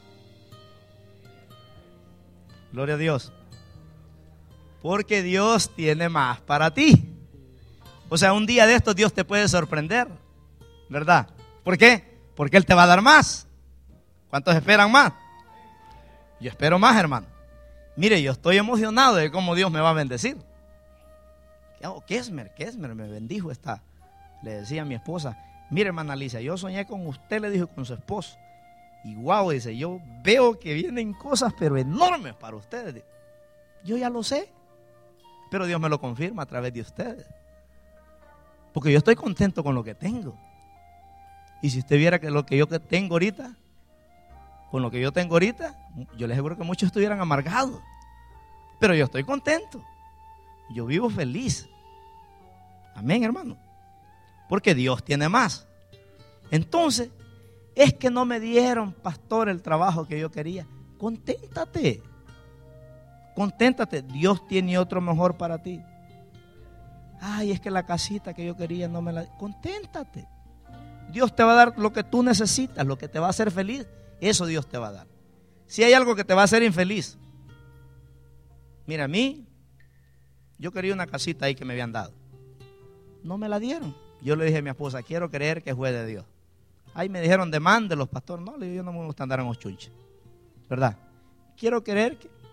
Gloria a Dios. Porque Dios tiene más para ti. O sea, un día de estos Dios te puede sorprender, ¿verdad? ¿Por qué? Porque Él te va a dar más. ¿Cuántos esperan más? Yo espero más, hermano. Mire, yo estoy emocionado de cómo Dios me va a bendecir. Oh, Kesmer, Kesmer me bendijo esta. Le decía a mi esposa, mire, hermana Alicia, yo soñé con usted, le dijo, con su esposo. Y wow, dice, yo veo que vienen cosas pero enormes para ustedes. Yo ya lo sé, pero Dios me lo confirma a través de ustedes. Porque yo estoy contento con lo que tengo. Y si usted viera que lo que yo tengo ahorita, con lo que yo tengo ahorita, yo les aseguro que muchos estuvieran amargados. Pero yo estoy contento. Yo vivo feliz. Amén, hermano. Porque Dios tiene más. Entonces, es que no me dieron, pastor, el trabajo que yo quería. Conténtate. Conténtate. Dios tiene otro mejor para ti. Ay, es que la casita que yo quería no me la... Conténtate. Dios te va a dar lo que tú necesitas, lo que te va a hacer feliz. Eso Dios te va a dar. Si hay algo que te va a hacer infeliz, mira, a mí, yo quería una casita ahí que me habían dado. No me la dieron. Yo le dije a mi esposa, quiero creer que fue de Dios. Ahí me dijeron, demande los pastores. No, le digo, yo no me gusta andar en los chunches, ¿verdad? Quiero creer que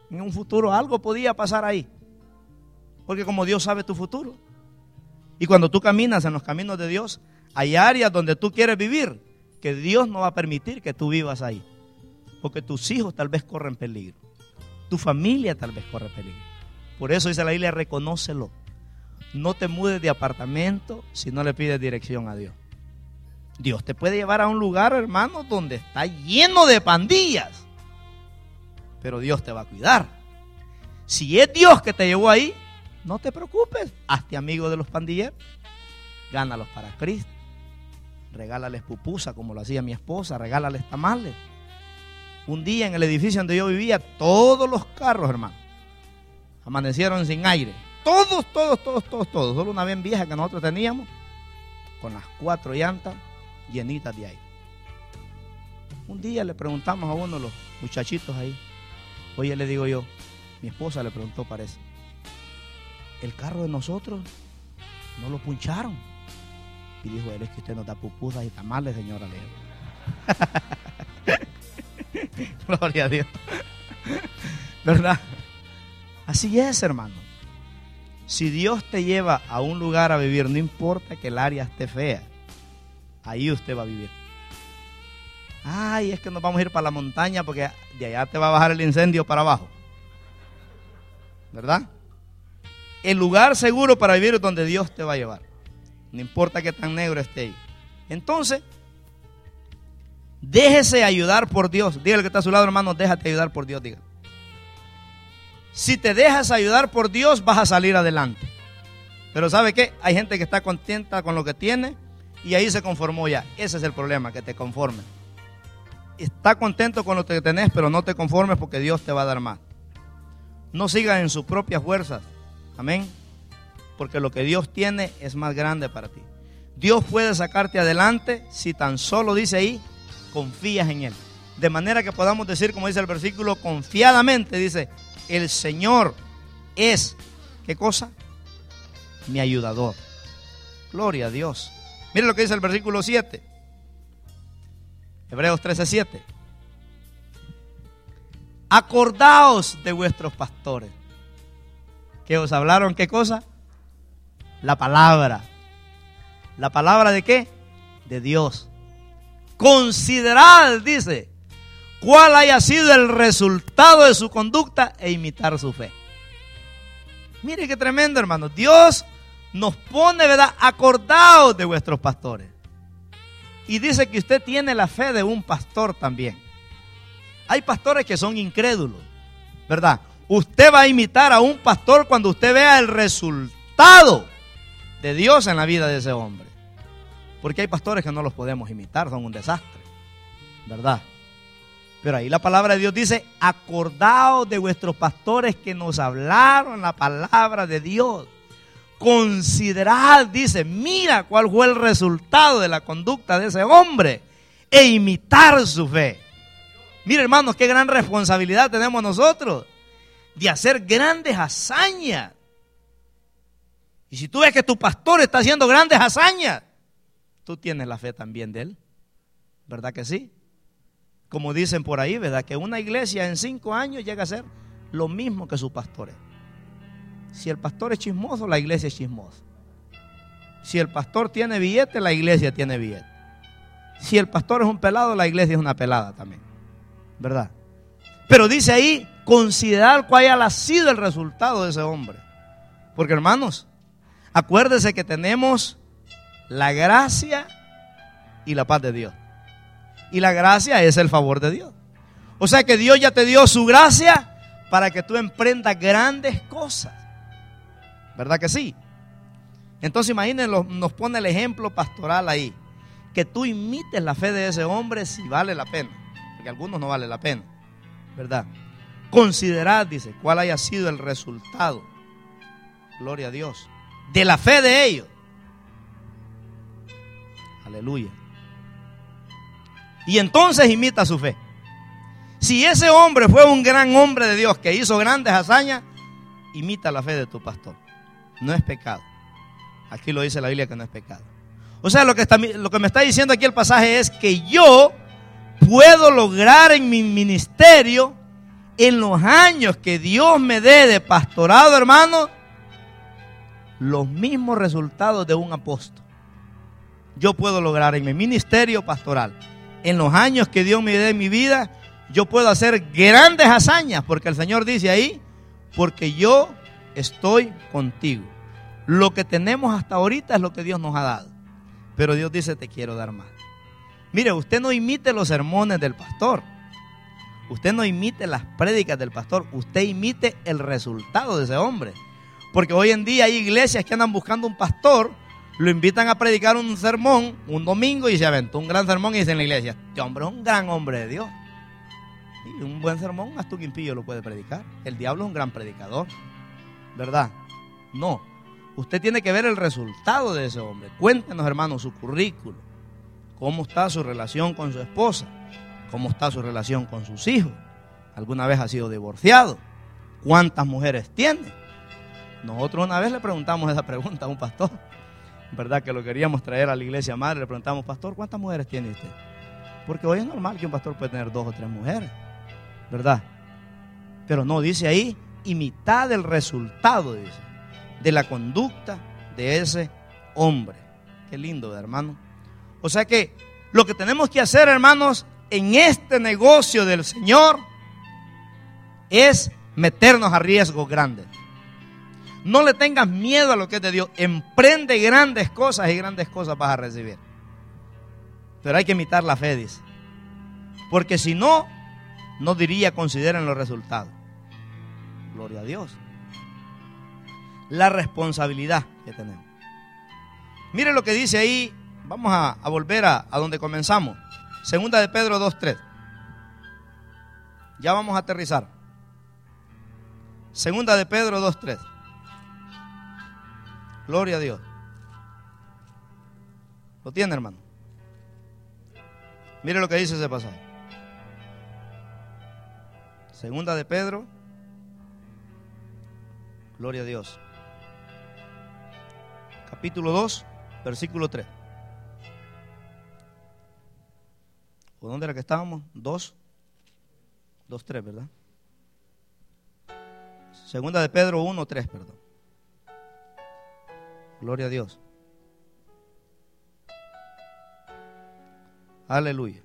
En un futuro algo podía pasar ahí. Porque como Dios sabe tu futuro. Y cuando tú caminas en los caminos de Dios, hay áreas donde tú quieres vivir, que Dios no va a permitir que tú vivas ahí. Porque tus hijos tal vez corren peligro. Tu familia tal vez corre peligro. Por eso dice la Biblia, reconócelo. No te mudes de apartamento si no le pides dirección a Dios. Dios te puede llevar a un lugar, hermano, donde está lleno de pandillas. Pero Dios te va a cuidar. Si es Dios que te llevó ahí, no te preocupes. Hazte amigo de los pandilleros. Gánalos para Cristo. Regálales pupusa como lo hacía mi esposa. Regálales tamales. Un día en el edificio donde yo vivía, todos los carros, hermano, amanecieron sin aire. Todos, todos, todos, todos, todos. Solo una vez vieja que nosotros teníamos, con las cuatro llantas llenitas de aire. Un día le preguntamos a uno de los muchachitos ahí. Oye, le digo yo, mi esposa le preguntó, parece, el carro de nosotros no lo puncharon. Y dijo él, es que usted nos da pupusas y tamales, señora. Gloria a Dios. ¿Verdad? Así es, hermano. Si Dios te lleva a un lugar a vivir, no importa que el área esté fea, ahí usted va a vivir. Ay, es que nos vamos a ir para la montaña porque de allá te va a bajar el incendio para abajo. ¿Verdad? El lugar seguro para vivir es donde Dios te va a llevar. No importa que tan negro esté ahí. Entonces, déjese ayudar por Dios. Dígale que está a su lado, hermano, déjate ayudar por Dios, diga. Si te dejas ayudar por Dios, vas a salir adelante. Pero ¿sabe qué? Hay gente que está contenta con lo que tiene y ahí se conformó ya. Ese es el problema, que te conformes. Está contento con lo que tenés, pero no te conformes porque Dios te va a dar más. No sigas en sus propias fuerzas. Amén. Porque lo que Dios tiene es más grande para ti. Dios puede sacarte adelante si tan solo dice ahí, confías en Él. De manera que podamos decir, como dice el versículo, confiadamente, dice, el Señor es, ¿qué cosa? Mi ayudador. Gloria a Dios. Mire lo que dice el versículo siete. Hebreos trece, siete. Acordaos de vuestros pastores. ¿Que os hablaron qué cosa? La palabra. ¿La palabra de qué? De Dios. Considerad, dice, cuál haya sido el resultado de su conducta e imitar su fe. Mire qué tremendo, hermano. Dios nos pone, ¿verdad? Acordaos de vuestros pastores. Y dice que usted tiene la fe de un pastor también. Hay pastores que son incrédulos, ¿verdad? Usted va a imitar a un pastor cuando usted vea el resultado de Dios en la vida de ese hombre. Porque hay pastores que no los podemos imitar, son un desastre, ¿verdad? Pero ahí la palabra de Dios dice, acordaos de vuestros pastores que nos hablaron la palabra de Dios. Considerad, dice, mira cuál fue el resultado de la conducta de ese hombre e imitar su fe. Mira, hermanos, qué gran responsabilidad tenemos nosotros de hacer grandes hazañas. Y si tú ves que tu pastor está haciendo grandes hazañas, tú tienes la fe también de él, ¿verdad que sí? Como dicen por ahí, ¿verdad? Que una iglesia en cinco años llega a ser lo mismo que sus pastores. Si el pastor es chismoso, la iglesia es chismosa. Si el pastor tiene billete, la iglesia tiene billete. Si el pastor es un pelado, la iglesia es una pelada también, ¿verdad? Pero dice ahí, considerar cuál haya sido el resultado de ese hombre. Porque, hermanos, acuérdese que tenemos la gracia y la paz de Dios. Y la gracia es el favor de Dios. O sea que Dios ya te dio su gracia para que tú emprendas grandes cosas. ¿Verdad que sí? Entonces imagínense, nos pone el ejemplo pastoral ahí. Que tú imites la fe de ese hombre si vale la pena. Porque a algunos no vale la pena, ¿verdad? Considerad, dice, cuál haya sido el resultado, gloria a Dios, de la fe de ellos. Aleluya. Y entonces imita su fe. Si ese hombre fue un gran hombre de Dios que hizo grandes hazañas, imita la fe de tu pastor. No es pecado. Aquí lo dice la Biblia que no es pecado. O sea, lo que, está, lo que me está diciendo aquí el pasaje es que yo puedo lograr en mi ministerio en los años que Dios me dé de pastorado, hermano, los mismos resultados de un apóstol yo puedo lograr en mi ministerio pastoral. En los años que Dios me dé en mi vida, yo puedo hacer grandes hazañas, porque el Señor dice ahí, porque yo estoy contigo. Lo que tenemos hasta ahorita es lo que Dios nos ha dado, pero Dios dice, te quiero dar más. Mire, usted no imite los sermones del pastor, usted no imite las prédicas del pastor, usted imite el resultado de ese hombre. Porque hoy en día hay iglesias que andan buscando un pastor, lo invitan a predicar un sermón un domingo y se aventó un gran sermón y dice en la iglesia, este hombre es un gran hombre de Dios. Y un buen sermón hasta un impío lo puede predicar. El diablo es un gran predicador, ¿verdad? No, usted tiene que ver el resultado de ese hombre. Cuéntenos, hermanos, su currículo, cómo está su relación con su esposa, cómo está su relación con sus hijos, alguna vez ha sido divorciado, cuántas mujeres tiene. Nosotros una vez le preguntamos esa pregunta a un pastor, ¿verdad? Que lo queríamos traer a la iglesia madre. Le preguntamos, pastor, ¿cuántas mujeres tiene usted? Porque hoy es normal que un pastor puede tener dos o tres mujeres, ¿verdad? Pero no, dice ahí, y mitad del resultado, dice, de la conducta de ese hombre. Qué lindo, hermano. O sea que lo que tenemos que hacer, hermanos, en este negocio del Señor es meternos a riesgos grandes. No le tengas miedo a lo que es de Dios. Emprende grandes cosas y grandes cosas vas a recibir. Pero hay que imitar la fe, dice. Porque si no, no diría consideren los resultados. Gloria a Dios. La responsabilidad que tenemos. Mire lo que dice ahí. Vamos a, a volver a, a donde comenzamos. Segunda de Pedro dos tres. Ya vamos a aterrizar. Segunda de Pedro dos tres. Gloria a Dios. ¿Lo tiene, hermano? Mire lo que dice ese pasaje. Segunda de Pedro. Gloria a Dios. Capítulo dos, versículo tres. ¿O dónde era que estábamos? dos, dos, tres, ¿verdad? Segunda de Pedro uno, tres, perdón. Gloria a Dios. Aleluya.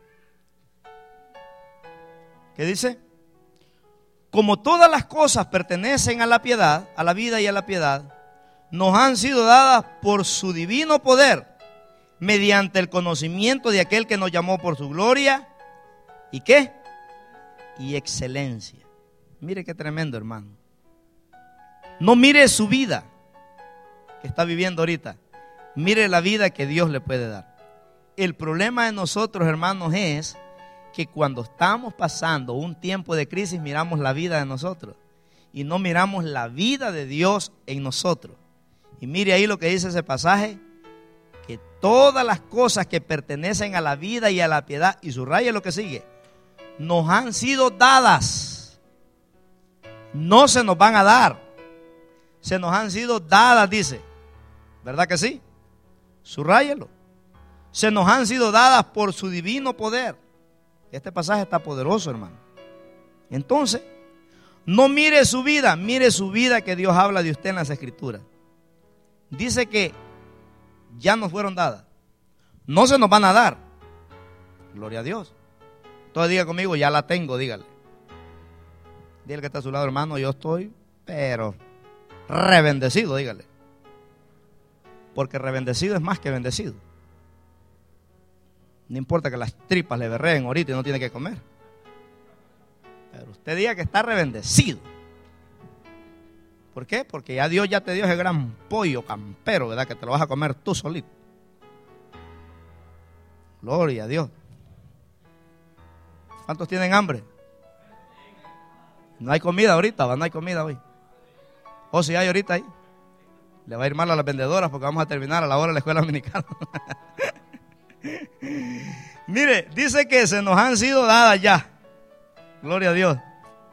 ¿Qué dice? Como todas las cosas pertenecen a la piedad, a la vida y a la piedad, nos han sido dadas por su divino poder, mediante el conocimiento de aquel que nos llamó por su gloria, ¿y qué? Y excelencia. Mire qué tremendo, hermano. No mire su vida que está viviendo ahorita, mire la vida que Dios le puede dar. El problema de nosotros, hermanos, es que cuando estamos pasando un tiempo de crisis, miramos la vida de nosotros y no miramos la vida de Dios en nosotros. Y mire ahí lo que dice ese pasaje, que todas las cosas que pertenecen a la vida y a la piedad, y subraya lo que sigue, nos han sido dadas, no se nos van a dar, se nos han sido dadas, dice. ¿Verdad que sí? Subráyelo. Se nos han sido dadas por su divino poder. Este pasaje está poderoso, hermano. Entonces, no mire su vida, mire su vida que Dios habla de usted en las Escrituras. Dice que ya nos fueron dadas. No se nos van a dar. Gloria a Dios. Entonces diga conmigo, ya la tengo, dígale. Dígale que está a su lado, hermano, yo estoy, pero rebendecido, dígale. Porque rebendecido es más que bendecido. No importa que las tripas le berreen ahorita y no tiene que comer. Pero usted diga que está rebendecido. ¿Por qué? Porque ya Dios ya te dio ese gran pollo campero, ¿verdad? Que te lo vas a comer tú solito. Gloria a Dios. ¿Cuántos tienen hambre? No hay comida ahorita, ¿va? No hay comida hoy. ¿O si hay ahorita ahí? Le va a ir mal a las vendedoras porque vamos a terminar a la hora de la escuela dominical. Mire, dice que se nos han sido dadas ya. Gloria a Dios.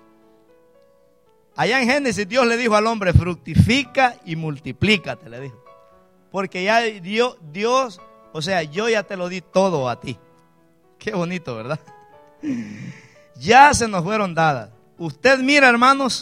Allá en Génesis Dios le dijo al hombre, fructifica y multiplícate, le dijo. Porque ya Dios, Dios, o sea, yo ya te lo di todo a ti. Qué bonito, ¿verdad? Ya se nos fueron dadas. Usted mira, hermanos,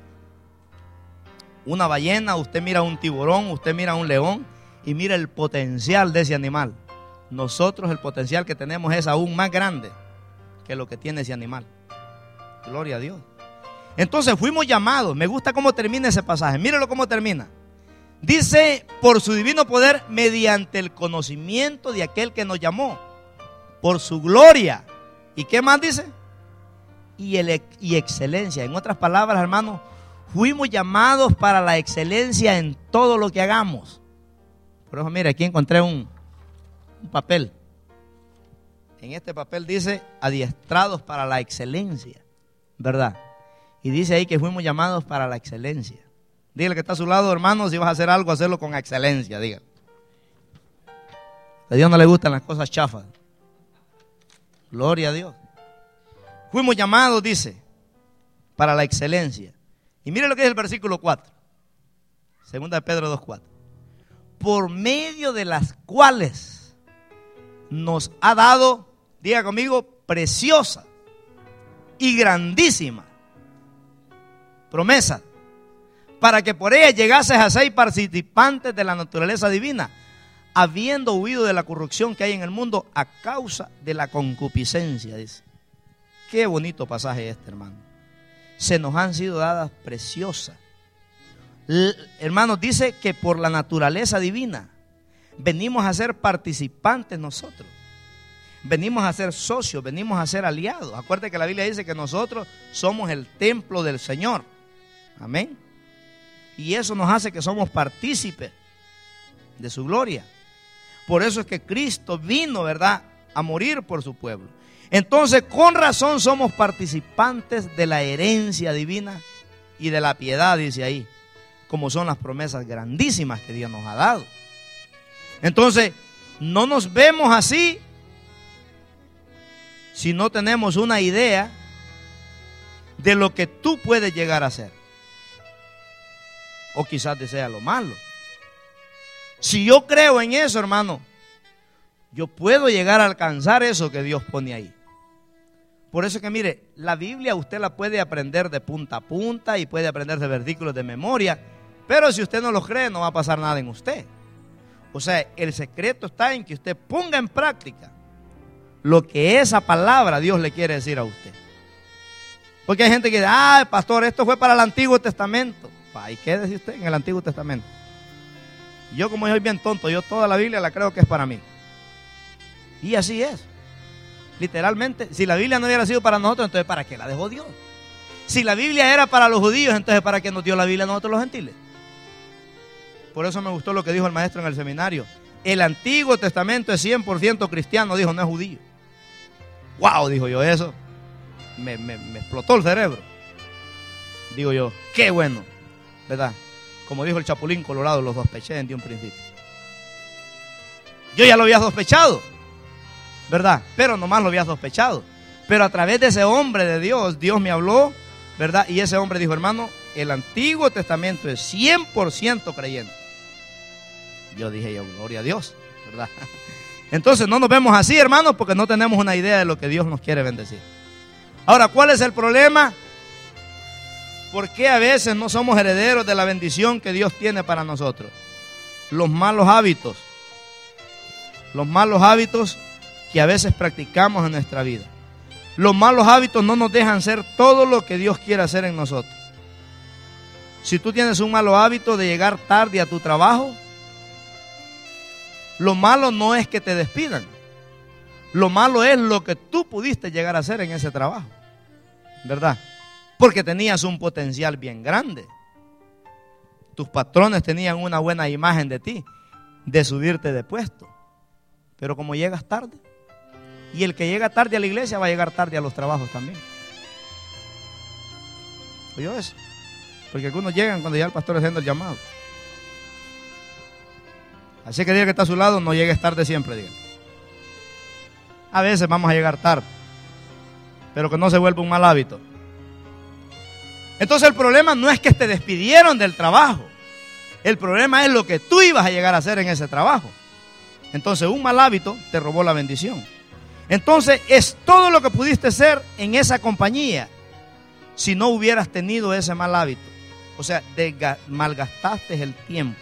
una ballena, usted mira un tiburón, usted mira un león y mira el potencial de ese animal. Nosotros el potencial que tenemos es aún más grande que lo que tiene ese animal. Gloria a Dios. Entonces fuimos llamados. Me gusta cómo termina ese pasaje. Míralo cómo termina. Dice, por su divino poder, mediante el conocimiento de aquel que nos llamó, por su gloria. ¿Y qué más dice? Y, el, y excelencia. En otras palabras, hermanos, fuimos llamados para la excelencia en todo lo que hagamos. Por eso, mire, aquí encontré un, un papel. En este papel dice, adiestrados para la excelencia, ¿verdad? Y dice ahí que fuimos llamados para la excelencia. Dígale que está a su lado, hermano, si vas a hacer algo, hacerlo con excelencia, dígale. A Dios no le gustan las cosas chafas. Gloria a Dios. Fuimos llamados, dice, para la excelencia. Y mire lo que es el versículo cuatro. Segunda de Pedro dos cuatro. Por medio de las cuales nos ha dado, diga conmigo, preciosa y grandísima promesa, para que por ella llegases a ser participantes de la naturaleza divina, habiendo huido de la corrupción que hay en el mundo a causa de la concupiscencia, dice. Qué bonito pasaje este, hermano. Se nos han sido dadas preciosas. L- hermanos, dice que por la naturaleza divina venimos a ser participantes nosotros. Venimos a ser socios, venimos a ser aliados. Acuérdate que la Biblia dice que nosotros somos el templo del Señor. Amén. Y eso nos hace que somos partícipes de su gloria. Por eso es que Cristo vino, ¿verdad?, a morir por su pueblo. Entonces, con razón somos participantes de la herencia divina y de la piedad, dice ahí, como son las promesas grandísimas que Dios nos ha dado. Entonces, no nos vemos así si no tenemos una idea de lo que tú puedes llegar a ser. O quizás desea lo malo. Si yo creo en eso, hermano, yo puedo llegar a alcanzar eso que Dios pone ahí. Por eso que mire, la Biblia usted la puede aprender de punta a punta y puede aprender de versículos de memoria, pero si usted no lo cree, no va a pasar nada en usted. O sea, el secreto está en que usted ponga en práctica lo que esa palabra Dios le quiere decir a usted. Porque hay gente que dice, ah, pastor, esto fue para el Antiguo Testamento. ¿Y qué dice usted en el Antiguo Testamento? Yo, como soy bien tonto, yo toda la Biblia la creo que es para mí. Y así es. Literalmente, si la Biblia no hubiera sido para nosotros, entonces ¿para qué la dejó Dios? Si la Biblia era para los judíos, entonces ¿para qué nos dio la Biblia a nosotros los gentiles? Por eso me gustó lo que dijo el maestro en el seminario. El Antiguo Testamento es cien por ciento cristiano, dijo, no es judío. Wow, dijo yo, eso me, me, me explotó el cerebro. Digo yo, qué bueno, ¿verdad? Como dijo el Chapulín Colorado, lo sospeché desde un principio. Yo ya lo había sospechado, ¿verdad? Pero nomás lo había sospechado. Pero a través de ese hombre de Dios, Dios me habló, ¿verdad? Y ese hombre dijo, hermano, el Antiguo Testamento es cien por ciento creyente. Yo dije yo, gloria a Dios, ¿verdad? Entonces no nos vemos así, hermanos, porque no tenemos una idea de lo que Dios nos quiere bendecir. Ahora, ¿cuál es el problema? ¿Por qué a veces no somos herederos de la bendición que Dios tiene para nosotros? Los malos hábitos. Los malos hábitos que a veces practicamos en nuestra vida. Los malos hábitos no nos dejan ser todo lo que Dios quiere hacer en nosotros. Si tú tienes un malo hábito de llegar tarde a tu trabajo, lo malo no es que te despidan. Lo malo es lo que tú pudiste llegar a hacer en ese trabajo, ¿verdad? Porque tenías un potencial bien grande. Tus patrones tenían una buena imagen de ti, de subirte de puesto. Pero como llegas tarde, y el que llega tarde a la iglesia va a llegar tarde a los trabajos también. ¿Oyó eso? Porque algunos llegan cuando ya el pastor está haciendo el llamado. Así que diga que está a su lado, no llegues tarde siempre, diga. A veces vamos a llegar tarde, pero que no se vuelva un mal hábito. Entonces el problema no es que te despidieron del trabajo. El problema es lo que tú ibas a llegar a hacer en ese trabajo. Entonces un mal hábito te robó la bendición. Entonces es todo lo que pudiste ser en esa compañía. si no hubieras tenido ese mal hábito. O sea, desga- malgastaste el tiempo.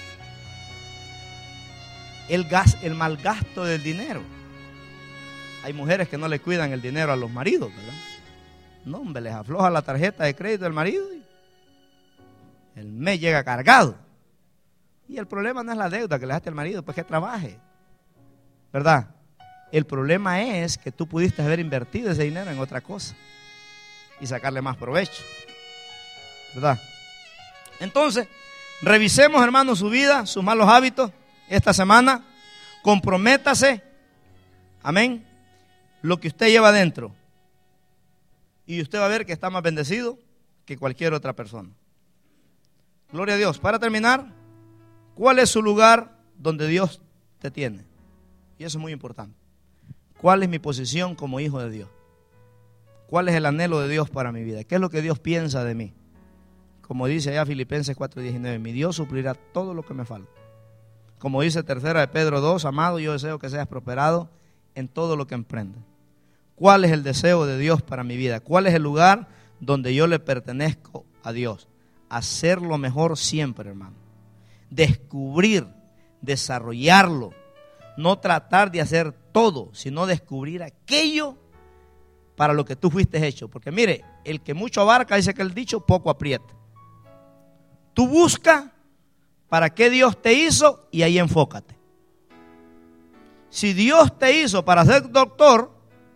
El, gas, el malgasto del dinero. Hay mujeres que no le cuidan el dinero a los maridos, ¿verdad? No, hombre, les afloja la tarjeta de crédito del marido y el mes llega cargado. Y el problema no es la deuda que le daste al marido, pues que trabaje, ¿verdad? El problema es que tú pudiste haber invertido ese dinero en otra cosa y sacarle más provecho, ¿verdad? Entonces, revisemos, hermanos, su vida, sus malos hábitos esta semana. Comprométase, amén, lo que usted lleva adentro, y usted va a ver que está más bendecido que cualquier otra persona. Gloria a Dios. Para terminar, ¿cuál es su lugar donde Dios te tiene? Y eso es muy importante. ¿Cuál es mi posición como hijo de Dios? ¿Cuál es el anhelo de Dios para mi vida? ¿Qué es lo que Dios piensa de mí? Como dice allá Filipenses cuatro diecinueve, mi Dios suplirá todo lo que me falta. Como dice tercera de Pedro dos, amado, yo deseo que seas prosperado en todo lo que emprendas. ¿Cuál es el deseo de Dios para mi vida? ¿Cuál es el lugar donde yo le pertenezco a Dios? Hacerlo mejor siempre, hermano. Descubrir, desarrollarlo. No tratar de hacer todo, sino descubrir aquello para lo que tú fuiste hecho. Porque mire, el que mucho abarca, dice que el dicho, poco aprieta. Tú busca para qué Dios te hizo y ahí enfócate. Si Dios te hizo para ser doctor,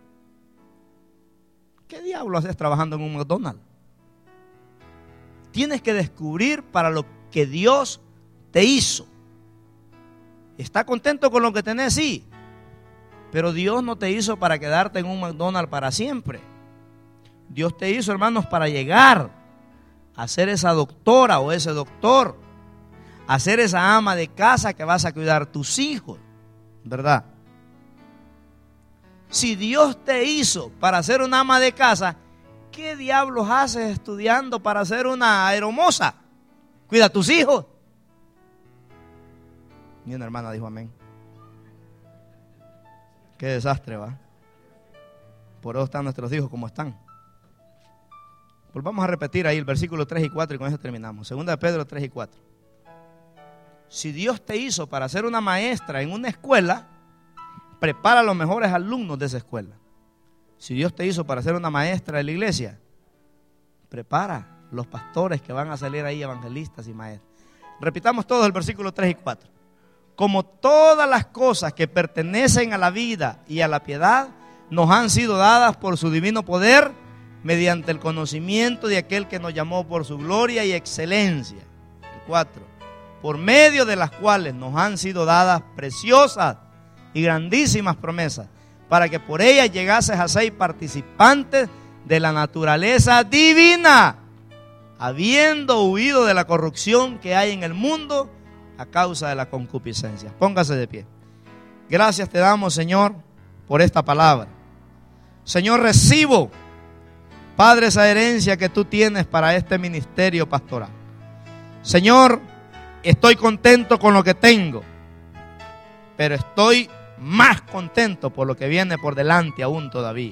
¿qué diablo haces trabajando en un McDonald's? Tienes que descubrir para lo que Dios te hizo. ¿Está contento con lo que tenés? Sí. Pero Dios no te hizo para quedarte en un McDonald's para siempre. Dios te hizo, hermanos, para llegar a ser esa doctora o ese doctor, a ser esa ama de casa que vas a cuidar a tus hijos, ¿verdad? Si Dios te hizo para ser una ama de casa, ¿qué diablos haces estudiando para ser una aeromoza? Cuida a tus hijos. Y una hermana dijo amén. Qué desastre, va. Por eso están nuestros hijos como están. Pues vamos a repetir ahí el versículo tres y cuatro y con eso terminamos. Segunda de Pedro tres y cuatro. Si Dios te hizo para ser una maestra en una escuela, prepara a los mejores alumnos de esa escuela. Si Dios te hizo para ser una maestra de la iglesia, prepara los pastores que van a salir ahí, evangelistas y maestros. Repitamos todos el versículo tres y cuatro. Como todas las cosas que pertenecen a la vida y a la piedad nos han sido dadas por su divino poder, mediante el conocimiento de aquel que nos llamó por su gloria y excelencia. El cuatro. Por medio de las cuales nos han sido dadas preciosas y grandísimas promesas, para que por ellas llegases a ser participantes de la naturaleza divina, habiendo huido de la corrupción que hay en el mundo a causa de la concupiscencia. Póngase de pie. Gracias te damos, Señor, por esta palabra. Señor, recibo, Padre, esa herencia que tú tienes para este ministerio pastoral. Señor, estoy contento con lo que tengo, pero estoy más contento por lo que viene por delante aún todavía.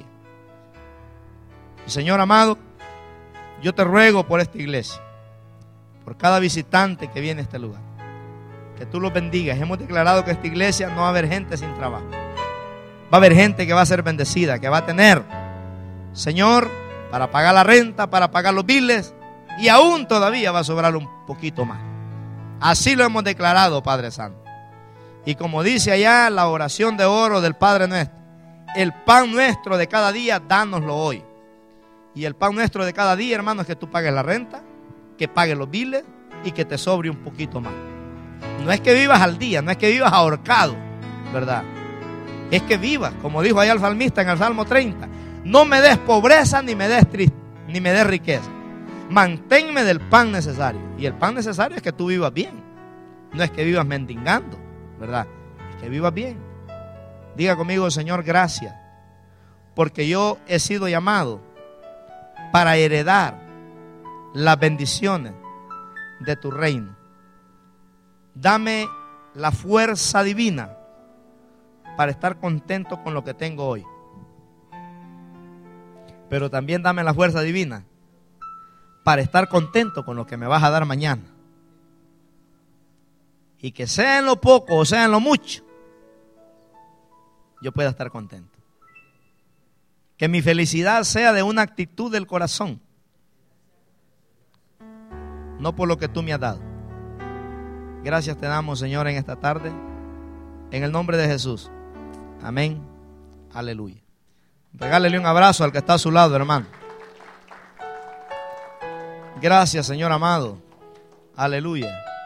Y Señor amado, yo te ruego por esta iglesia, por cada visitante que viene a este lugar, que tú los bendigas. Hemos declarado que esta iglesia no va a haber gente sin trabajo. Va a haber gente que va a ser bendecida, que va a tener, Señor, para pagar la renta, para pagar los biles, y aún todavía va a sobrar un poquito más. Así lo hemos declarado, Padre Santo. Y como dice allá la oración de oro del Padre nuestro, el pan nuestro de cada día, dánoslo hoy. Y el pan nuestro de cada día, hermano, es que tú pagues la renta, que pagues los biles y que te sobre un poquito más. No es que vivas al día, no es que vivas ahorcado, ¿verdad? Es que vivas, como dijo allá el salmista en el Salmo treinta, no me des pobreza ni me des triste, ni me des riqueza. Manténme del pan necesario. Y el pan necesario es que tú vivas bien. No es que vivas mendigando, ¿verdad? Es que vivas bien. Diga conmigo, Señor, gracias, porque yo he sido llamado para heredar las bendiciones de tu reino. Dame la fuerza divina para estar contento con lo que tengo hoy. Pero también dame la fuerza divina para estar contento con lo que me vas a dar mañana. Y que sea en lo poco o sea en lo mucho, yo pueda estar contento. Que mi felicidad sea de una actitud del corazón, no por lo que tú me has dado. Gracias te damos, Señor, en esta tarde, en el nombre de Jesús. Amén. Aleluya. Regálele un abrazo al que está a su lado, hermano. Gracias, Señor amado. Aleluya.